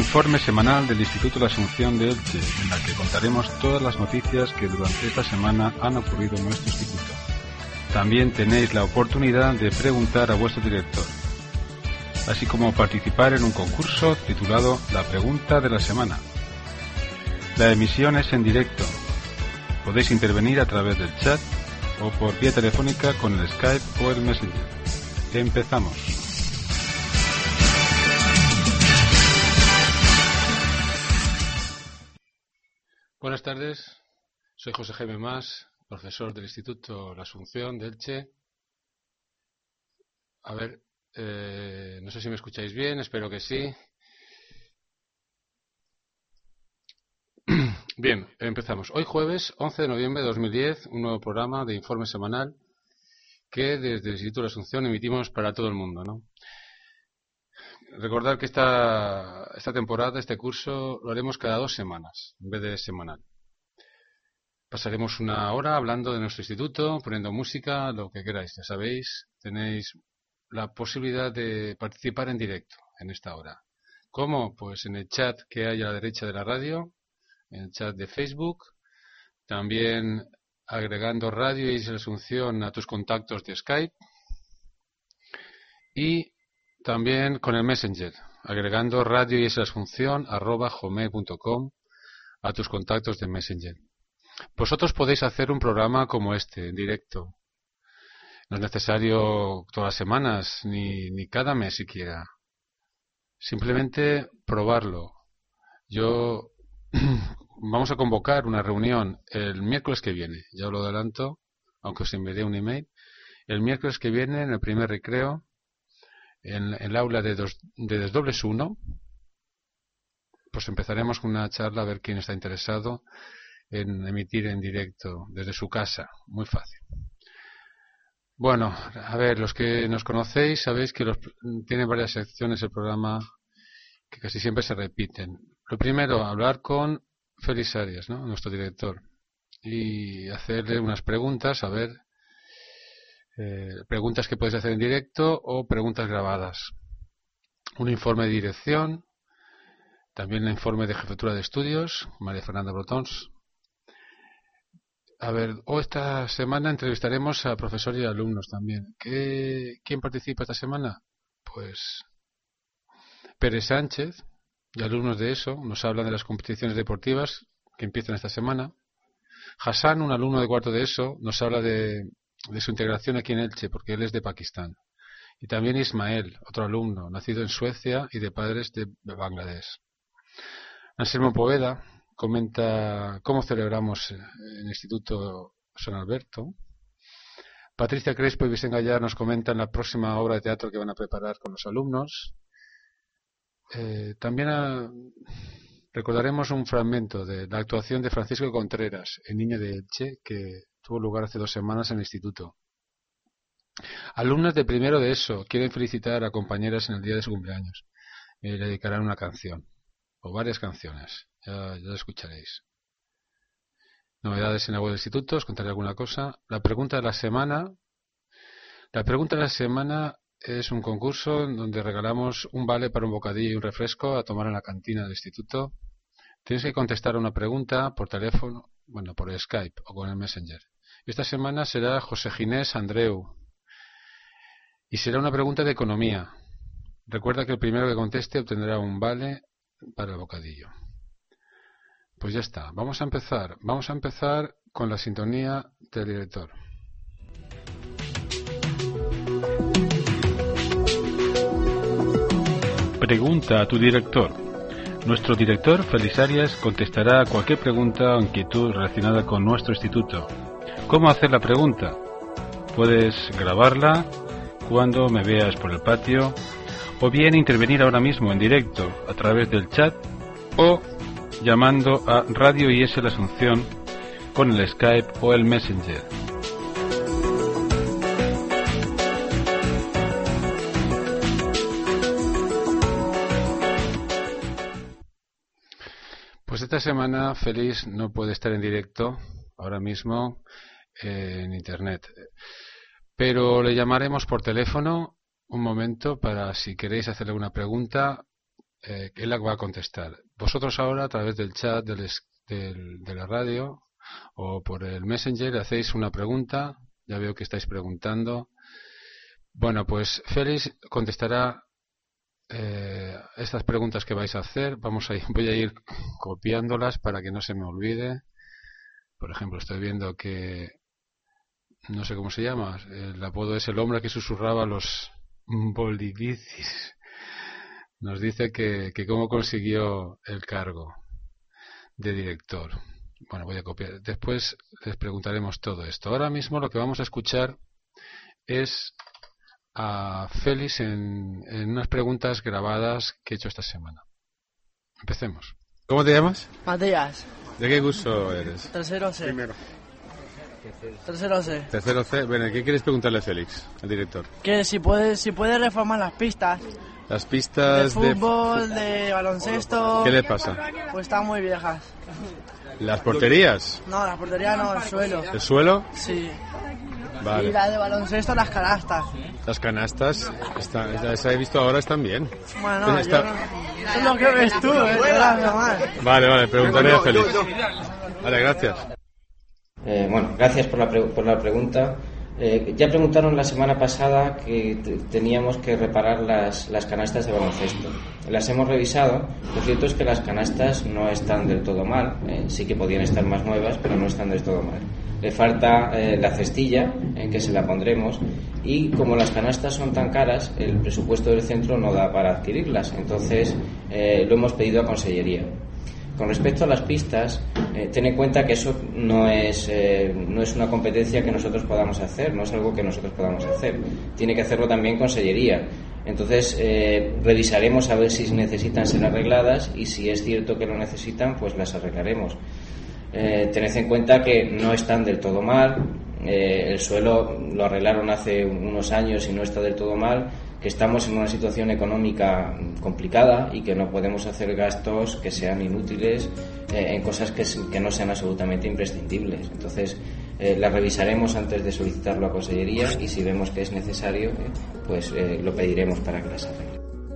informe semanal del Instituto La Asunción de Elche, en la que contaremos todas las noticias que durante esta semana han ocurrido en nuestro instituto. También tenéis la oportunidad de preguntar a vuestro director, así como participar en un concurso titulado La Pregunta de la Semana. La emisión es en directo. Podéis intervenir a través del chat o por vía telefónica con el Skype o el Messenger. Empezamos. Buenas tardes, soy José Jaime Mas, profesor del Instituto La Asunción de Elche. A ver, no sé si me escucháis bien, espero que sí. Bien, empezamos. Hoy jueves 11 de noviembre de 2010, un nuevo programa de informe semanal que desde el Instituto La Asunción emitimos para todo el mundo, ¿no? Recordar que esta temporada, este curso, lo haremos cada 2 semanas, en vez de semanal. Pasaremos una hora hablando de nuestro instituto, poniendo música, lo que queráis. Ya sabéis, tenéis la posibilidad de participar en directo en esta hora. ¿Cómo? Pues en el chat que hay a la derecha de la radio, en el chat de Facebook, también agregando Radio y La Asunción a tus contactos de Skype y también con el Messenger, agregando Radio y La Asunción @gmail.com a tus contactos de Messenger. Vosotros podéis hacer un programa como este, en directo. No es necesario todas las semanas, ni cada mes siquiera. Simplemente probarlo. Vamos a convocar una reunión el miércoles que viene. Ya os lo adelanto, aunque os enviaré un email. El miércoles que viene, en el primer recreo, en el aula de Desdobles 1, pues empezaremos con una charla a ver quién está interesado en emitir en directo desde su casa. Muy fácil. Bueno, a ver, los que nos conocéis sabéis que tiene varias secciones el programa que casi siempre se repiten. Lo primero, hablar con Félix Arias, ¿no?, nuestro director, y hacerle unas preguntas, a ver, preguntas que podéis hacer en directo o preguntas grabadas. Un informe de dirección, también el informe de jefatura de estudios, María Fernanda Brotons. A ver, esta semana entrevistaremos a profesores y alumnos también. ¿Quién participa esta semana? Pues Pérez Sánchez y alumnos de ESO nos hablan de las competiciones deportivas que empiezan esta semana. Hassan, un alumno de cuarto de ESO, nos habla de su integración aquí en Elche, porque él es de Pakistán. Y también Ismael, otro alumno, nacido en Suecia y de padres de Bangladesh. Anselmo Poveda comenta cómo celebramos en el Instituto San Alberto. Patricia Crespo y Vicente Gallar nos comentan la próxima obra de teatro que van a preparar con los alumnos. También recordaremos un fragmento de la actuación de Francisco Contreras, el niño de Elche, que tuvo lugar hace 2 semanas en el instituto. Alumnas de primero de ESO quieren felicitar a compañeras en el día de su cumpleaños. Le dedicarán una canción, o varias canciones, ya lo escucharéis. Novedades en la web del instituto, os contaré alguna cosa. La pregunta de la semana es un concurso donde regalamos un vale para un bocadillo y un refresco a tomar en la cantina del instituto. Tenéis que contestar a una pregunta por teléfono, por Skype o con el Messenger. Esta semana será José Ginés Andreu y será una pregunta de economía. Recuerda que el primero que conteste obtendrá un vale para el bocadillo. Pues ya está, vamos a empezar con la sintonía del director. Pregunta a tu director. Nuestro director, Félix Arias, contestará a cualquier pregunta o inquietud relacionada con nuestro instituto. ¿Cómo hacer la pregunta? Puedes grabarla cuando me veas por el patio, o bien intervenir ahora mismo en directo a través del chat o llamando a Radio IS La Asunción con el Skype o el Messenger. Pues esta semana Félix no puede estar en directo ahora mismo en internet, pero le llamaremos por teléfono un momento para, si queréis hacerle una pregunta, él la va a contestar. Vosotros ahora, a través del chat de la radio o por el Messenger, hacéis una pregunta. Ya veo que estáis preguntando. Bueno, pues Félix contestará estas preguntas que vais a hacer. Voy a ir copiándolas para que no se me olvide. Por ejemplo, estoy viendo que no sé cómo se llama. El apodo es el hombre que susurraba los bolivicis. Nos dice que cómo consiguió el cargo de director. Bueno, voy a copiar. Después les preguntaremos todo esto. Ahora mismo lo que vamos a escuchar es a Félix en unas preguntas grabadas que he hecho esta semana. Empecemos. ¿Cómo te llamas? Matías. ¿De qué curso eres? Tercero C. Primero. Tercero C. Tercero C. Bueno, ¿qué quieres preguntarle a Félix, al director? Que si puede reformar las pistas. Las pistas de fútbol, de baloncesto. ¿Qué le pasa? Pues están muy viejas. ¿Las porterías? No, las porterías no, el suelo. ¿El suelo? Sí. Vale. Y la de baloncesto, las canastas. Las canastas, las he visto ahora, están bien. Bueno, no, eso es lo que ves tú, Vale, preguntaré a Félix. Vale, gracias. Bueno, gracias por la pregunta. Ya preguntaron la semana pasada que teníamos que reparar las canastas de baloncesto. Las hemos revisado. Lo cierto es que las canastas no están del todo mal. Sí que podían estar más nuevas, pero no están del todo mal. Le falta la cestilla en que se la pondremos, y como las canastas son tan caras, el presupuesto del centro no da para adquirirlas. Entonces lo hemos pedido a Consellería. Con respecto a las pistas, ten en cuenta que eso no es una competencia que nosotros podamos hacer, no es algo que nosotros podamos hacer. Tiene que hacerlo también Consellería. Entonces revisaremos a ver si necesitan ser arregladas, y si es cierto que lo necesitan, pues las arreglaremos. Tened en cuenta que no están del todo mal. El suelo lo arreglaron hace unos años y no está del todo mal, que estamos en una situación económica complicada y que no podemos hacer gastos que sean inútiles en cosas que no sean absolutamente imprescindibles. Entonces la revisaremos antes de solicitarlo a Consellería, y si vemos que es necesario, pues lo pediremos para que las arregle.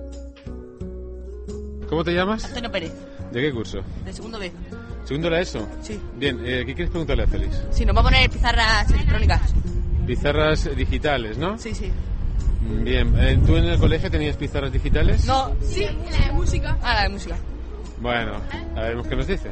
¿Cómo te llamas? Antonio Pérez. ¿De qué curso? De segundo B. ¿Segundo la ESO? Sí. Bien, ¿qué quieres preguntarle a Félix? Sí, nos va a poner pizarras electrónicas. Pizarras digitales, ¿no? Sí, sí. Bien, ¿tú en el colegio tenías pizarras digitales? No, sí, la de música. Ah, la de música. Bueno, a ver qué nos dice.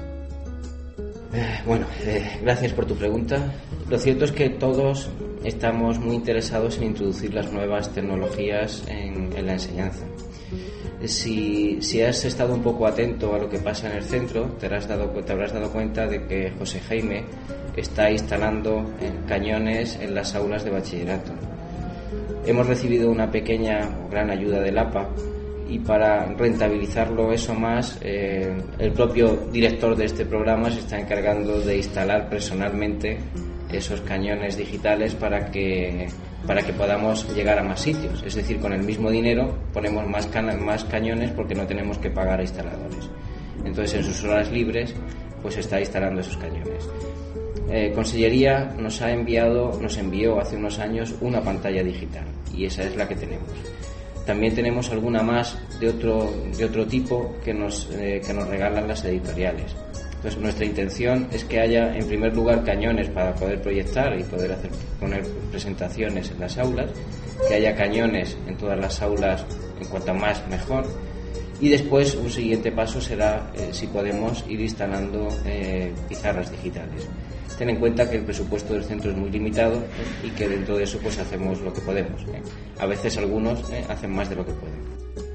Gracias por tu pregunta. Lo cierto es que todos estamos muy interesados en introducir las nuevas tecnologías en la enseñanza. Si has estado un poco atento a lo que pasa en el centro, te habrás dado cuenta de que José Jaime está instalando cañones en las aulas de bachillerato. Hemos recibido una pequeña o gran ayuda del APA, y para rentabilizarlo eso más, el propio director de este programa se está encargando de instalar personalmente esos cañones digitales para que podamos llegar a más sitios. Es decir, con el mismo dinero ponemos más cañones, porque no tenemos que pagar a instaladores. Entonces, en sus horas libres, pues está instalando esos cañones. Consellería nos envió hace unos años una pantalla digital, y esa es la que tenemos. También tenemos alguna más de otro tipo que nos regalan las editoriales. Entonces, nuestra intención es que haya, en primer lugar, cañones para poder proyectar y poder poner presentaciones en las aulas, que haya cañones en todas las aulas, en cuanto más mejor, y después un siguiente paso será, si podemos, ir instalando pizarras digitales. Ten en cuenta que el presupuesto del centro es muy limitado, y que dentro de eso pues hacemos lo que podemos. A veces algunos hacen más de lo que pueden.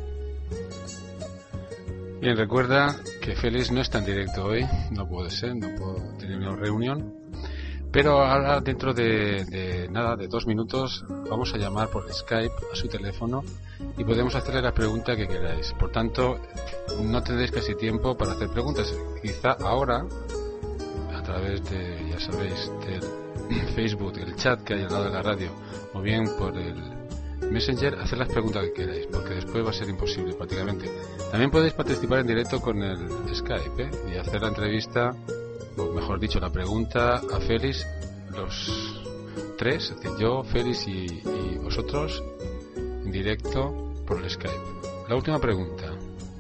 Bien, recuerda que Félix no está en directo hoy, no puede ser, no puedo tener una reunión, pero ahora dentro de 2 minutos vamos a llamar por Skype a su teléfono y podemos hacerle la pregunta que queráis. Por tanto, no tendréis casi tiempo para hacer preguntas. Quizá ahora, a través de, ya sabéis, del Facebook, el chat que hay al lado de la radio, o bien por el Messenger, hacer las preguntas que queráis, porque después va a ser imposible prácticamente. También podéis participar en directo con el Skype, y hacer la entrevista, o mejor dicho, la pregunta a Félix, los tres, es decir, yo, Félix y vosotros, en directo por el Skype. La última pregunta.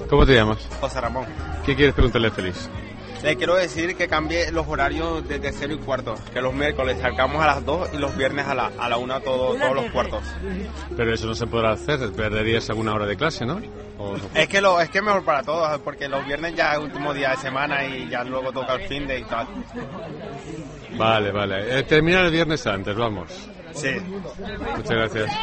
¿Cómo te llamas? José Ramón. ¿Qué quieres preguntarle a Félix? Le quiero decir que cambie los horarios desde 0 y cuarto, que los miércoles salgamos a las 2 y los viernes a la 1 todos los cuartos. Pero eso no se podrá hacer, perderías alguna hora de clase, ¿no? Es que es mejor para todos, porque los viernes ya es el último día de semana y ya luego toca el fin de y tal. Vale. Termina el viernes antes, vamos. Sí. Muchas gracias.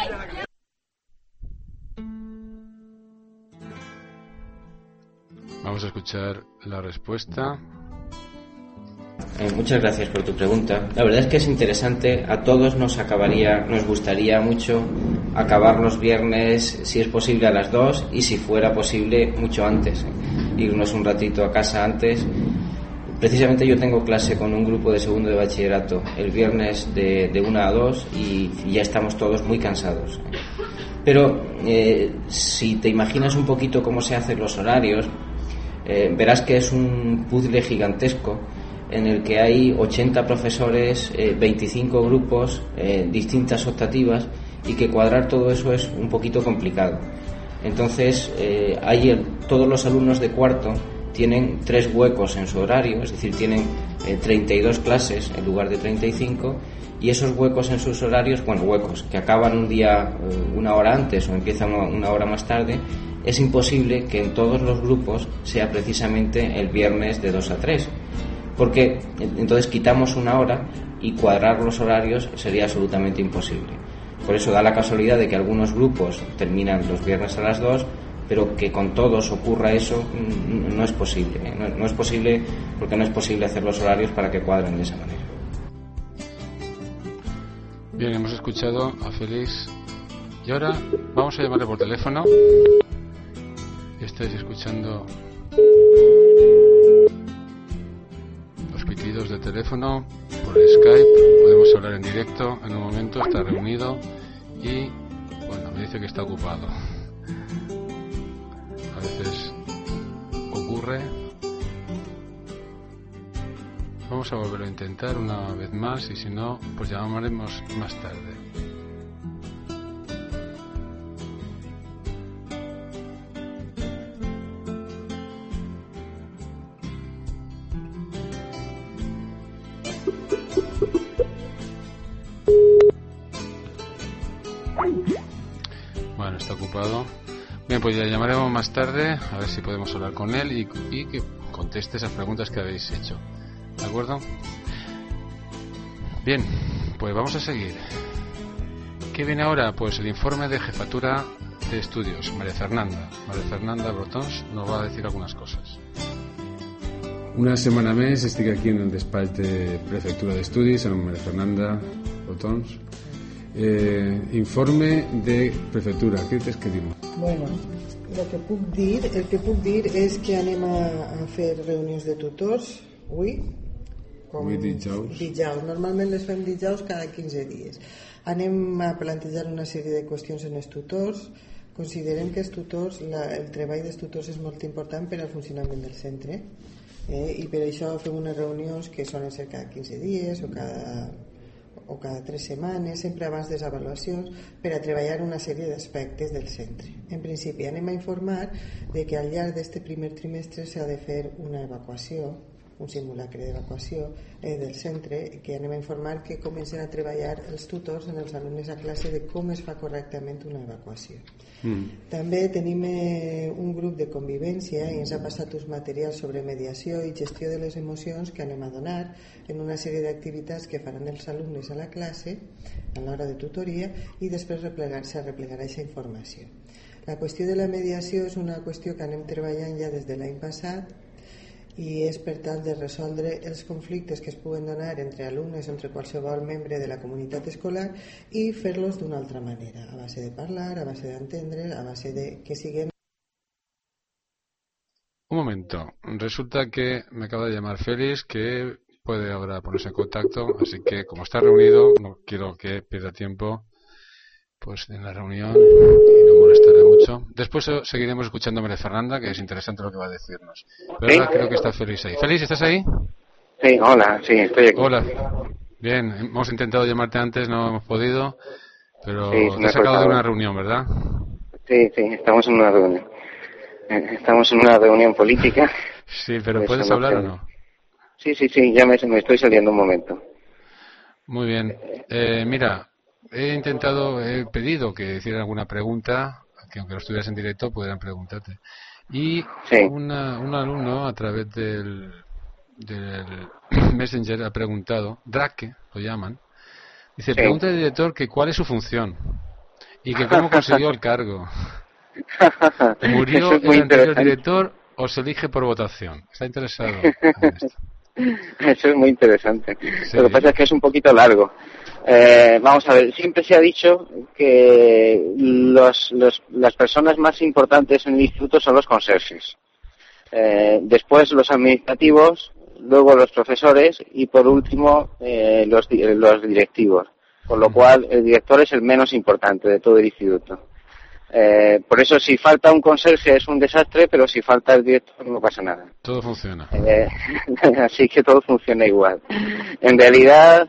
Vamos a escuchar la respuesta. Muchas gracias por tu pregunta. La verdad es que es interesante. A todos nos gustaría mucho acabar los viernes, si es posible, a las 2 y si fuera posible, mucho antes. Irnos un ratito a casa antes. Precisamente yo tengo clase con un grupo de segundo de bachillerato el viernes de 1 a 2 y ya estamos todos muy cansados. Pero si te imaginas un poquito cómo se hacen los horarios, verás que es un puzzle gigantesco en el que hay 80 profesores, 25 grupos, distintas optativas, y que cuadrar todo eso es un poquito complicado. Entonces, todos los alumnos de cuarto tienen 3 huecos en su horario, es decir, tienen 32 clases en lugar de 35, y esos huecos en sus horarios, huecos que acaban un día 1 hora antes o empiezan 1 hora más tarde, es imposible que en todos los grupos sea precisamente el viernes de 2 a 3, porque entonces quitamos 1 hora y cuadrar los horarios sería absolutamente imposible. Por eso da la casualidad de que algunos grupos terminan los viernes a las 2, pero que con todos ocurra eso no es posible. No es posible porque no es posible hacer los horarios para que cuadren de esa manera. Bien, hemos escuchado a Félix y ahora vamos a llamarle por teléfono. Estáis escuchando los pitidos de teléfono por Skype. Podemos hablar en directo en un momento, está reunido y me dice que está ocupado. A veces ocurre. Vamos a volverlo a intentar una vez más y si no, pues llamaremos más tarde. Bueno, está ocupado. Bien, pues ya llamaremos más tarde a ver si podemos hablar con él y que conteste esas preguntas que habéis hecho. ¿De acuerdo? Bien, pues vamos a seguir. ¿Qué viene ahora? Pues el informe de jefatura de estudios. María Fernanda Brotons nos va a decir algunas cosas. Una setmana més estic aquí en el despatx de Prefectura d'Estudis amb Maria Fernanda Brotons. Informe de Prefectura, què tens que dir-me? Bueno, el que puc dir és que anem a fer reunions de tutors avui dijous. Normalment les fem dijous cada 15 dies. Anem a plantejar una sèrie de qüestions en els tutors. Considerem que els tutors, el treball dels tutors és molt important per al funcionament del centre, i per això fem unes reunions que solen ser cada 15 dies o cada 3 setmanes, sempre abans de les avaluacions, per a treballar una sèrie d'aspectes del centre. En principi anem a informar de que al llarg d'aquest primer trimestre s'ha de fer una evacuació, un simulacre d'evacuació del centre, que anem a informar que comencen a treballar els tutors en els alumnes a classe de com es fa correctament una evacuació. També tenim un grup de convivència i ens ha passat uns materials sobre mediació i gestió de les emocions que anem a donar en una sèrie d'activitats que faran els alumnes a la classe a l'hora de tutoria i després replegar-se a replegar aquesta informació. La qüestió de la mediació és una qüestió que anem treballant ja des de l'any passat i és per tal de resoldre els conflictes que es puguen donar entre alumnes, entre qualsevol membre de la comunitat escolar i fer-los d'una altra manera, a base de parlar, a base d'entendre, a base de que siguem. Un momento, resulta que me acaba de llamar Félix, que puede ahora ponerse en contacto, así que como está reunido, no quiero que pierda tiempo pues en la reunión y no molestaré mucho. Después seguiremos escuchando a María Fernanda, que es interesante lo que va a decirnos. Pero ahora creo que está Félix ahí. Félix, ¿estás ahí? Sí, hola, sí, estoy aquí. Hola. Bien, hemos intentado llamarte antes, no hemos podido, pero sí, te has sacado de una reunión, ¿verdad? Sí, estamos en una reunión. Estamos en una reunión política. Sí, pero ¿puedes hablar o no? Sí, ya me estoy saliendo un momento. Muy bien. Mira, he pedido que hicieran alguna pregunta, que aunque no estuvieras en directo pudieran preguntarte. Y un alumno a través del Messenger ha preguntado, Drake lo llaman, dice, pregunta al director que cuál es su función y que cómo consiguió el cargo. ¿Murió el anterior director o se elige por votación? Está interesado en esto. Eso es muy interesante. Sí. Lo que pasa es que es un poquito largo. Vamos a ver, siempre se ha dicho que las personas más importantes en el instituto son los conserjes. Después los administrativos, luego los profesores y por último los directivos. Con lo cual el director es el menos importante de todo el instituto. Por eso si falta un conserje es un desastre, pero si falta el director no pasa nada. Todo funciona. Así que todo funciona igual. En realidad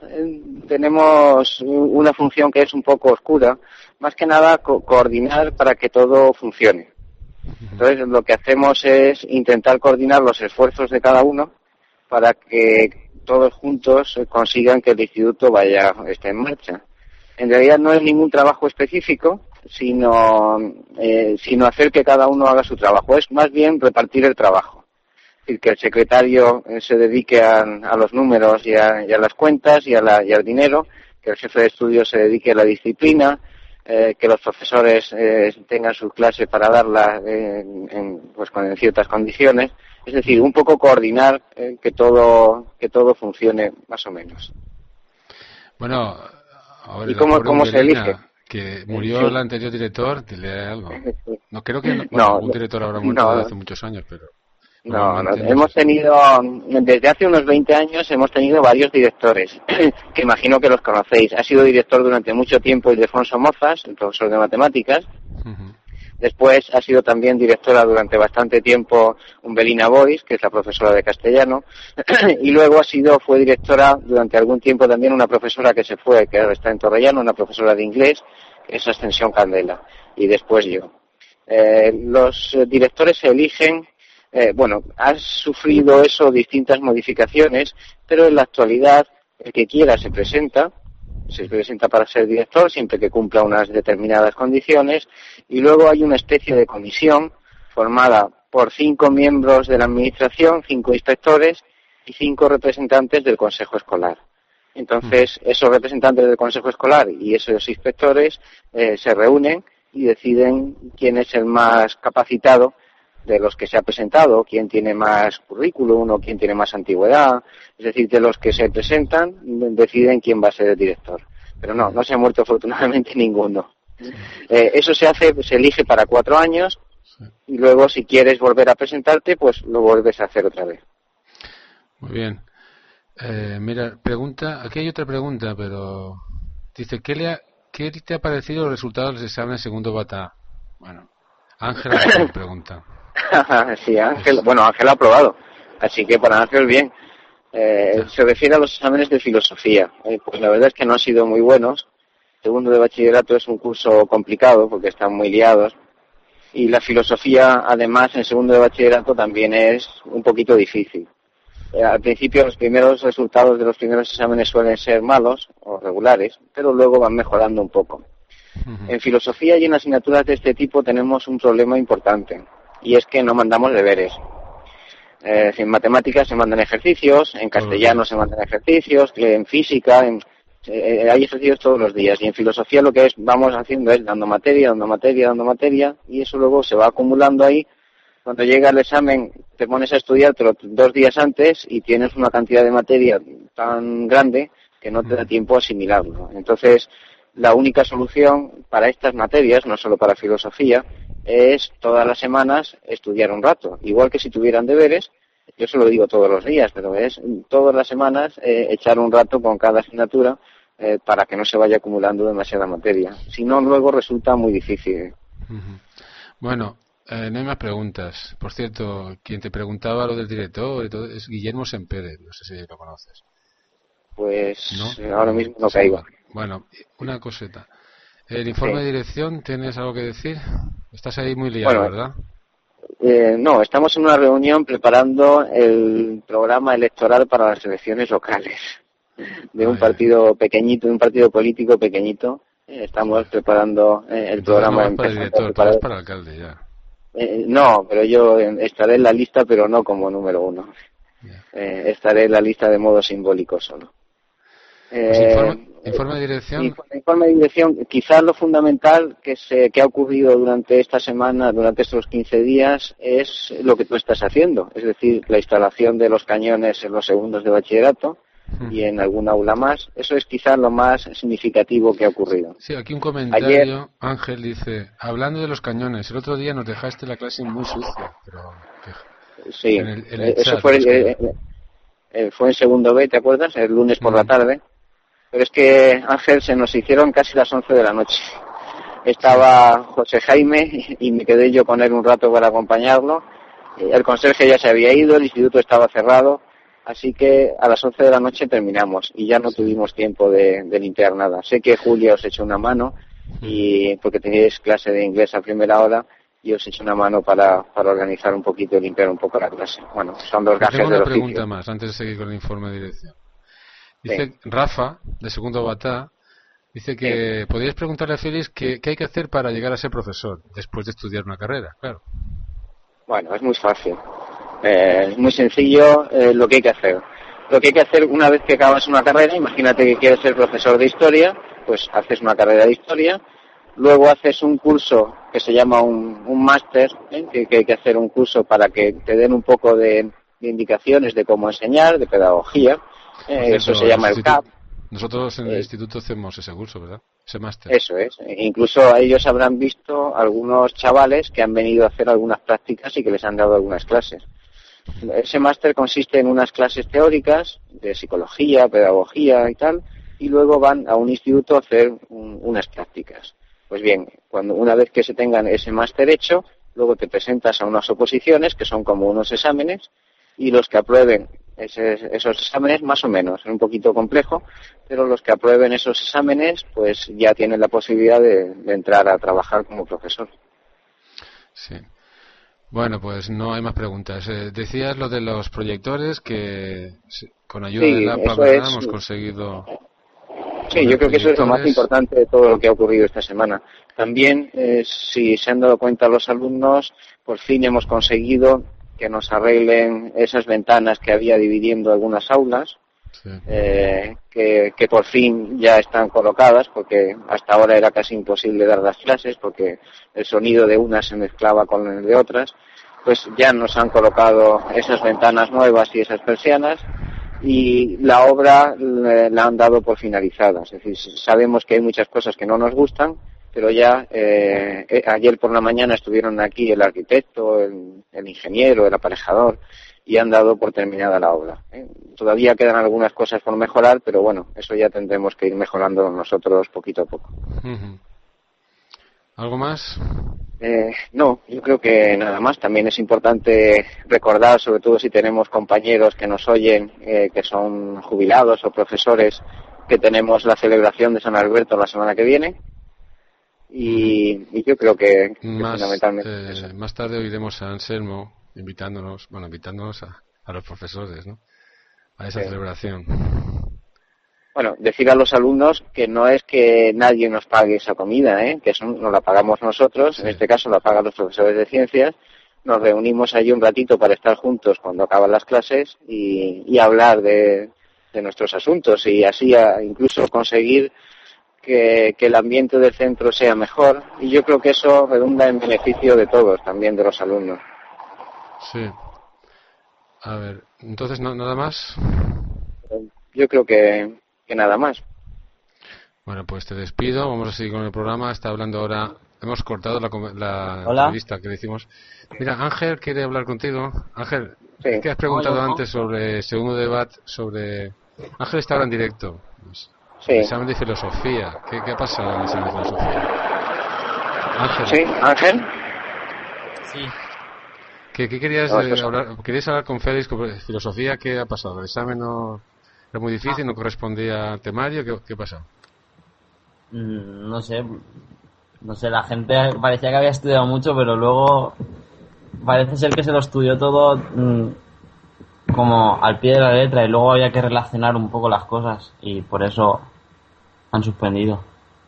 tenemos una función que es un poco oscura, más que nada coordinar para que todo funcione. Entonces lo que hacemos es intentar coordinar los esfuerzos de cada uno para que todos juntos consigan que el instituto esté en marcha. En realidad no es ningún trabajo específico, sino hacer que cada uno haga su trabajo. Es más bien repartir el trabajo. Es decir, que el secretario se dedique a los números y a las cuentas y al dinero, que el jefe de estudios se dedique a la disciplina, que los profesores tengan su clase para darla en ciertas condiciones. Es decir, un poco coordinar que todo funcione más o menos. Bueno, ahora ¿y cómo se elige? Que murió el anterior director, dile algo. No creo que algún director habrá muerto desde hace muchos años, pero no. Hemos tenido desde hace unos 20 años hemos tenido varios directores que imagino que los conocéis. Ha sido director durante mucho tiempo Ildefonso Mozas, el profesor de matemáticas. Después ha sido también directora durante bastante tiempo Umbelina Bois, que es la profesora de castellano, y luego fue directora durante algún tiempo también una profesora que se fue, que ahora está en Torrellano, una profesora de inglés, que es Ascensión Candela, y después yo. Los directores se eligen, ha sufrido eso distintas modificaciones, pero en la actualidad el que quiera se presenta para ser director siempre que cumpla unas determinadas condiciones y luego hay una especie de comisión formada por 5 miembros de la administración, 5 inspectores y 5 representantes del consejo escolar. Entonces esos representantes del consejo escolar y esos inspectores se reúnen y deciden quién es el más capacitado de los que se ha presentado, quién tiene más currículum o quién tiene más antigüedad, es decir, de los que se presentan deciden quién va a ser el director. Pero no se ha muerto afortunadamente ninguno. Eso se elige para 4 años y luego si quieres volver a presentarte, pues lo vuelves a hacer otra vez. Muy bien. Mira, aquí hay otra pregunta, pero dice, ¿qué te ha parecido los resultados del examen de segundo bata? Bueno, Ángela pregunta. Sí, Ángel ha aprobado, así que para Ángel bien. Se refiere a los exámenes de filosofía. Pues la verdad es que no han sido muy buenos. Segundo de bachillerato es un curso complicado porque están muy liados. Y la filosofía, además, en segundo de bachillerato también es un poquito difícil. Al principio los primeros resultados de los primeros exámenes suelen ser malos o regulares, pero luego van mejorando un poco. En filosofía y en asignaturas de este tipo tenemos un problema importante. Y es que no mandamos deberes. En matemáticas se mandan ejercicios, en castellano se mandan ejercicios, en física, hay ejercicios todos los días. Y en filosofía lo que vamos haciendo es dando materia, y eso luego se va acumulando ahí. Cuando llega el examen te pones a estudiar 2 días antes y tienes una cantidad de materia tan grande que no te da tiempo a asimilarlo. Entonces, la única solución para estas materias, no solo para filosofía, es todas las semanas estudiar un rato. Igual que si tuvieran deberes, yo se lo digo todos los días, pero es todas las semanas echar un rato con cada asignatura para que no se vaya acumulando demasiada materia. Si no, luego resulta muy difícil. Bueno, no hay más preguntas. Por cierto, quien te preguntaba lo del director y todo, es Guillermo Sempérez, no sé si lo conoces. Pues ¿no? Ahora mismo no caigo. Bueno, una coseta. El informe de dirección, ¿tienes algo que decir? Estás ahí muy liado, ¿verdad? No, estamos en una reunión preparando el programa electoral para las elecciones locales de un partido pequeñito, de un partido político pequeñito. Estamos preparando el programa. No para director, pero es para alcalde ya. No, pero yo estaré en la lista, pero no como número 1. Estaré en la lista de modo simbólico solo. Informe de dirección. Informe de dirección, quizás lo fundamental que ha ocurrido durante esta semana, durante estos 15 días, es lo que tú estás haciendo, es decir, la instalación de los cañones en los segundos de bachillerato y en alguna aula más. Eso es quizás lo más significativo que ha ocurrido. Sí, aquí un comentario. Ayer, Ángel dice, hablando de los cañones, el otro día nos dejaste la clase muy sucia, pero... Sí, eso fue en segundo B, ¿te acuerdas? El lunes por la tarde. Pero es que, Ángel, se nos hicieron casi las 11 de la noche. Estaba José Jaime y me quedé yo con él un rato para acompañarlo. El conserje ya se había ido, el instituto estaba cerrado, así que a las 11 de la noche terminamos y ya no tuvimos tiempo de limpiar nada. Sé que Julia os echó una mano, y porque teníais clase de inglés a primera hora, y os echo una mano para organizar un poquito y limpiar un poco la clase. Bueno, son dos gajes del oficio. Tengo una pregunta más, antes de seguir con el informe de dirección. Dice Rafa, de segundo Batá, dice que podríais preguntarle a Félix qué hay que hacer para llegar a ser profesor después de estudiar una carrera, claro. Bueno, es muy fácil. Es muy sencillo lo que hay que hacer. Lo que hay que hacer una vez que acabas una carrera, imagínate que quieres ser profesor de historia, pues haces una carrera de historia, luego haces un curso que se llama un máster, que hay que hacer un curso para que te den un poco de indicaciones de cómo enseñar, de pedagogía. Eso se llama el CAP. Nosotros en el instituto hacemos ese curso, ¿verdad? Ese máster. Eso es. Incluso ellos habrán visto algunos chavales que han venido a hacer algunas prácticas y que les han dado algunas clases. Ese máster consiste en unas clases teóricas de psicología, pedagogía y tal, y luego van a un instituto a hacer unas prácticas. Pues bien, una vez que se tengan ese máster hecho, luego te presentas a unas oposiciones que son como unos exámenes, y los que aprueben esos exámenes, más o menos, es un poquito complejo, pero los que aprueben esos exámenes pues ya tienen la posibilidad de entrar a trabajar como profesor. Sí. Bueno, pues no hay más preguntas. Decías lo de los proyectores, que con ayuda de la APA hemos conseguido... Sí, yo creo que eso es lo más importante de todo lo que ha ocurrido esta semana. También, si se han dado cuenta los alumnos, por fin hemos conseguido que nos arreglen esas ventanas que había dividiendo algunas aulas, sí. Que por fin ya están colocadas, porque hasta ahora era casi imposible dar las clases, porque el sonido de unas se mezclaba con el de otras. Pues ya nos han colocado esas ventanas nuevas y esas persianas, y la obra la han dado por finalizada. Es decir, sabemos que hay muchas cosas que no nos gustan, pero ya ayer por la mañana estuvieron aquí el arquitecto, el ingeniero, el aparejador, y han dado por terminada la obra. Todavía quedan algunas cosas por mejorar, pero bueno, eso ya tendremos que ir mejorando nosotros poquito a poco. ¿Algo más? No, yo creo que nada más. También es importante recordar, sobre todo si tenemos compañeros que nos oyen, que son jubilados o profesores, que tenemos la celebración de San Alberto la semana que viene. Y yo creo que fundamentalmente más tarde oiremos a Anselmo invitándonos a los profesores, ¿no? A esa celebración. Bueno, decir a los alumnos que no es que nadie nos pague esa comida, que eso nos la pagamos nosotros, en este caso la pagan los profesores de ciencias. Nos reunimos allí un ratito para estar juntos cuando acaban las clases y hablar de nuestros asuntos, y así incluso conseguir que el ambiente del centro sea mejor, y yo creo que eso redunda en beneficio de todos, también de los alumnos. Sí. A ver, entonces nada más. Yo creo que nada más. Bueno, pues te despido, vamos a seguir con el programa. Está hablando ahora, hemos cortado la entrevista que le hicimos. Mira, Ángel quiere hablar contigo. Ángel, ¿qué has preguntado antes sobre segundo debate? Ángel está ahora en directo. Sí. Examen de filosofía. ¿Qué ha pasado en el examen de filosofía? Ángel. Sí, Ángel. Sí. ¿Qué querías hablar? ¿Querías hablar con Félix sobre filosofía? ¿Qué ha pasado? ¿El examen no era muy difícil? ¿No correspondía al temario? ¿Qué pasó? No sé, la gente parecía que había estudiado mucho, pero luego parece ser que se lo estudió todo como al pie de la letra y luego había que relacionar un poco las cosas y por eso han suspendido.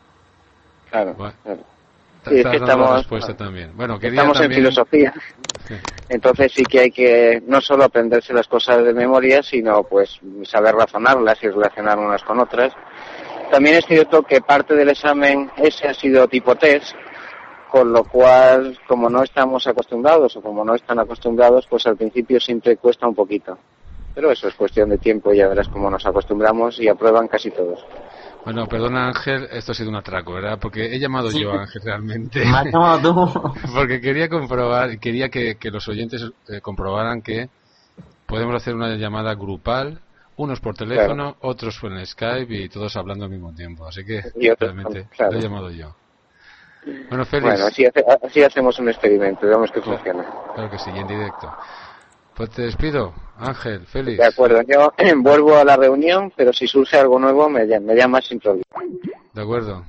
Claro, Bueno. claro. Sí, es que estamos, respuesta también. Bueno, estamos también... en filosofía, Sí. entonces sí que hay que no solo aprenderse las cosas de memoria, sino pues saber razonarlas y relacionar unas con otras. También es cierto que parte del examen ese ha sido tipo test, con lo cual, como no estamos acostumbrados o como no están acostumbrados, pues al principio siempre cuesta un poquito. Pero eso es cuestión de tiempo, ya verás cómo nos acostumbramos y aprueban casi todos. Bueno, perdona Ángel, esto ha sido un atraco, ¿verdad? Porque he llamado yo a Ángel realmente. Me has llamado tú. Porque quería comprobar, quería que los oyentes comprobaran que podemos hacer una llamada grupal, unos por teléfono, otros en Skype y todos hablando al mismo tiempo. Así que realmente lo he llamado yo. Bueno, Félix. Bueno, así hacemos un experimento, veamos que funciona. Claro que sí, y en directo. Pues te despido, Ángel, Félix. De acuerdo, yo vuelvo a la reunión, pero si surge algo nuevo me llamas sin problema. De acuerdo.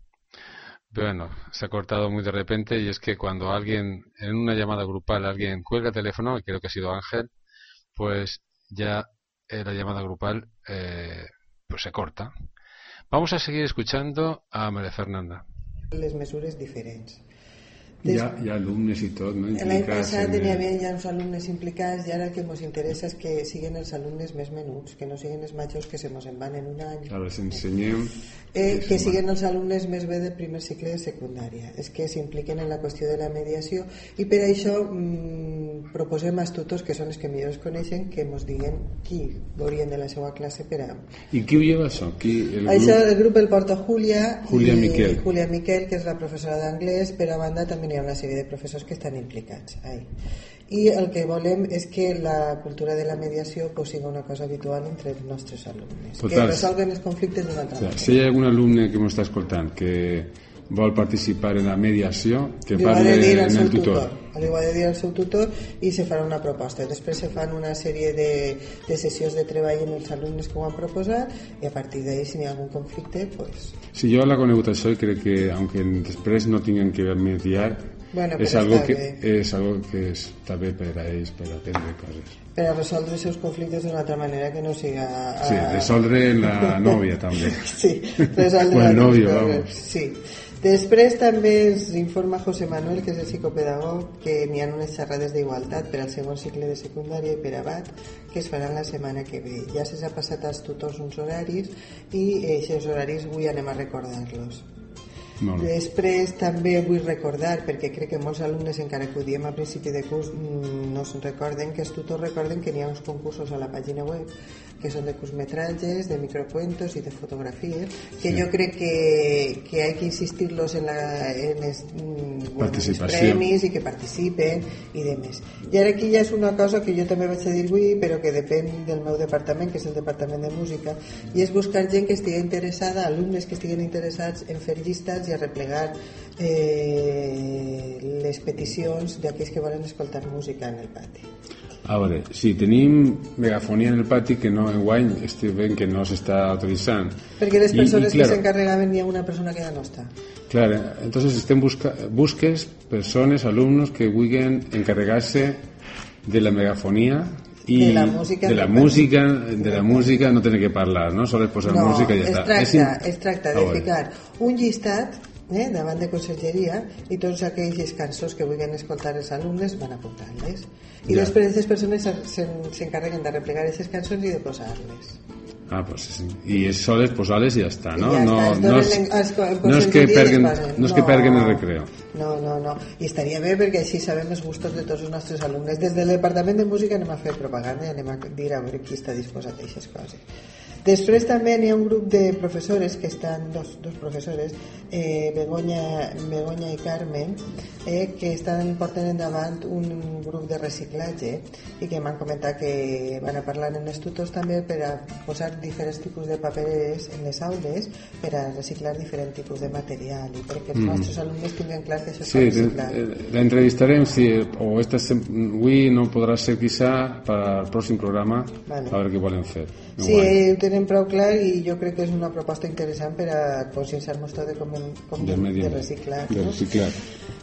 Bueno, se ha cortado muy de repente y es que cuando alguien, en una llamada grupal, alguien cuelga el teléfono, y creo que ha sido Ángel, pues ya la llamada grupal pues se corta. Vamos a seguir escuchando a María Fernanda. Les mesures diferents. Hi ha alumnes i tot, no? L'any passat n'hi havia ja uns alumnes implicats i ara el que ens interessa és que siguin els alumnes més menuts, que no siguin els majors que se mos en van en un any. Clar, els ensenyem... Que siguin els alumnes més bé del primer cicle de secundària, és que s'impliquen en la qüestió de la mediació i per això proposem als tutors, que són els que millor es coneixen, que ens diguen qui haurien de la seva classe per a... I qui ho lleva això? El grup el porta Júlia Miquel. Júlia Miquel, que és la professora d'anglès, per a banda també hi ha una sèrie de professors que estan implicats ahí. I el que volem és que la cultura de la mediació pues, sigui una cosa habitual entre els nostres alumnes, que resolguen els conflictes d'una altra manera. Si hi ha algun alumne que m'està escoltant que vol participar en la mediació, que parli en el tutor. Li ho ha de dir al seu tutor i se farà una proposta. Després se fan una sèrie de sessions de treball en els alumnes que ho han proposat i a partir d'ahí, si hi ha algun conflicte, pues... Si jo l'he conegut això i crec que, aunque després no tinguin que mediar, és algo que està bé per a ells, per aprendre coses. Per a resoldre els seus conflictes d'una altra manera que no siga... Sí, resoldre la nòvia també. Sí, resoldre el nòvio, vamos. Sí. Després també ens informa José Manuel, que és el psicopedagog, que n'hi ha unes xerrades d'igualtat per al segon cicle de secundària i per a BAT que es faran la setmana que ve. Ja s'ha passat als tutors uns horaris i aquests horaris avui anem a recordar-los. Després també vull recordar, perquè crec que molts alumnes, encara que ho diem a principi de curs, no se'n recorden, que els tutors recorden que n'hi ha uns concursos a la pàgina web que són de curtmetratges, de microcuentos i de fotografies, que jo crec que hay que insistir-los en els premis i que participen i demés. I ara aquí ja és una cosa que jo també vaig a dir avui, però que depèn del meu departament, que és el departament de música, i és buscar gent que estigui interessada, alumnes que estiguin interessats en fer llistats i arreplegar les peticions d'aquells que volen escoltar música en el pati. A veure, si tenim megafonia en el pati, que no enguany estic veient que no s'està autoritzant. Perquè les persones que s'encarregaven hi ha una persona que ja no està. Claro, entonces busques persones, alumnos que vulguin encarregar-se de la megafonia i de la música no tener que parlar, no? Solo posar música i ja està. Es tracta de ficar un llistat davant de conselleria i tots aquelles cançons que vulguin escoltar els alumnes van apuntar-les i després aquestes persones s'encarreguen de replegar aquestes cançons i de posar-les. Pues sí. I és soles posar-les i ja està, no? No és que perguen el recreo. No. I estaria bé perquè així sabem els gustos de tots els nostres alumnes. Des del departament de música anem a fer propaganda i anem a dir a veure qui està disposat a aquestes coses. Després també hi ha un grup de professores que estan, dos professores, Begoña i Carmen, que porten endavant un grup de reciclatge i que m'han comentat que van a parlar amb els tutors també per a posar diferents tipus de papereres en les aules per a reciclar diferents tipus de material i perquè els nostres alumnes tinguin clar que això està reciclat. La entrevistarem o avui no podrà ser quizá para el pròxim programa a veure què volen fer. Sí, ho tenen prou clar i jo crec que és una proposta interessant per a conscienciar-nos tot de com de reciclar.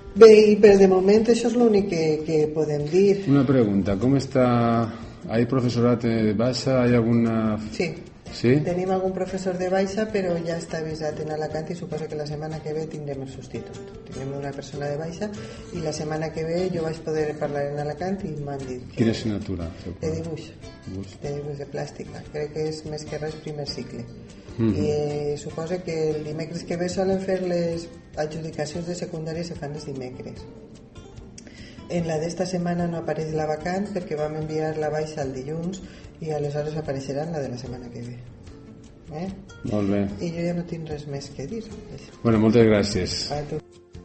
Bé, i de moment això és l'únic que podem dir. Una pregunta, com està? ¿Hay profesorat de baixa? ¿Hay alguna...? Sí. ¿Sí? Tenim algun professor de baixa, però ja està avisat en Alacant i suposo que la setmana que ve tindrem el substitut. Tenim una persona de baixa i la setmana que ve jo vaig poder parlar en Alacant i m'han dit... Quina assignatura? De dibuix. De dibuix de plàstica. Crec que és més que res primer cicle. I suposo que el dimecres que ve solen fer les adjudicacions de secundària se fan els dimecres. En la d'esta setmana no apareix la vacant perquè vam enviar la baixa el dilluns i aleshores apareixerà la de la setmana que ve. Molt bé. I jo ja no tinc res més que dir. Bueno, moltes gràcies. A tu.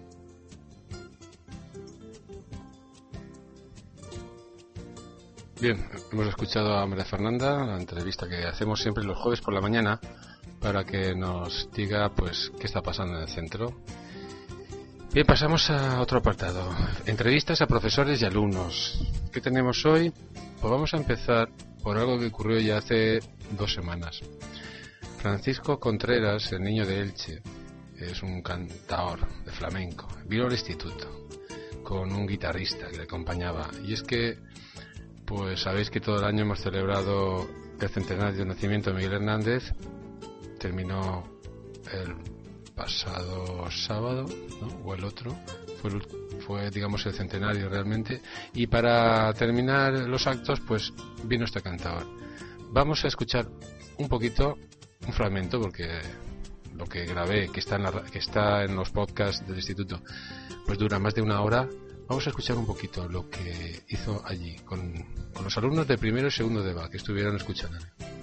Bien, hemos escuchado a María Fernanda, la entrevista que hacemos siempre los jueves por la mañana para que nos diga pues qué está pasando en el centro. Bien, pasamos a otro apartado. Entrevistas a profesores y alumnos. ¿Qué tenemos hoy? Pues vamos a empezar por algo que ocurrió ya hace 2 semanas. Francisco Contreras, el niño de Elche, es un cantador de flamenco. Vino al instituto con un guitarrista que le acompañaba. Y es que, pues sabéis que todo el año hemos celebrado el centenario del nacimiento de Miguel Hernández. Terminó el pasado sábado, ¿no? O el otro, fue digamos el centenario realmente, y para terminar los actos pues vino este cantador. Vamos a escuchar un poquito, un fragmento, porque lo que grabé, que está en los podcasts del instituto, pues dura más de 1 hora. Vamos a escuchar un poquito lo que hizo allí con los alumnos de primero y segundo de BA que estuvieron escuchando.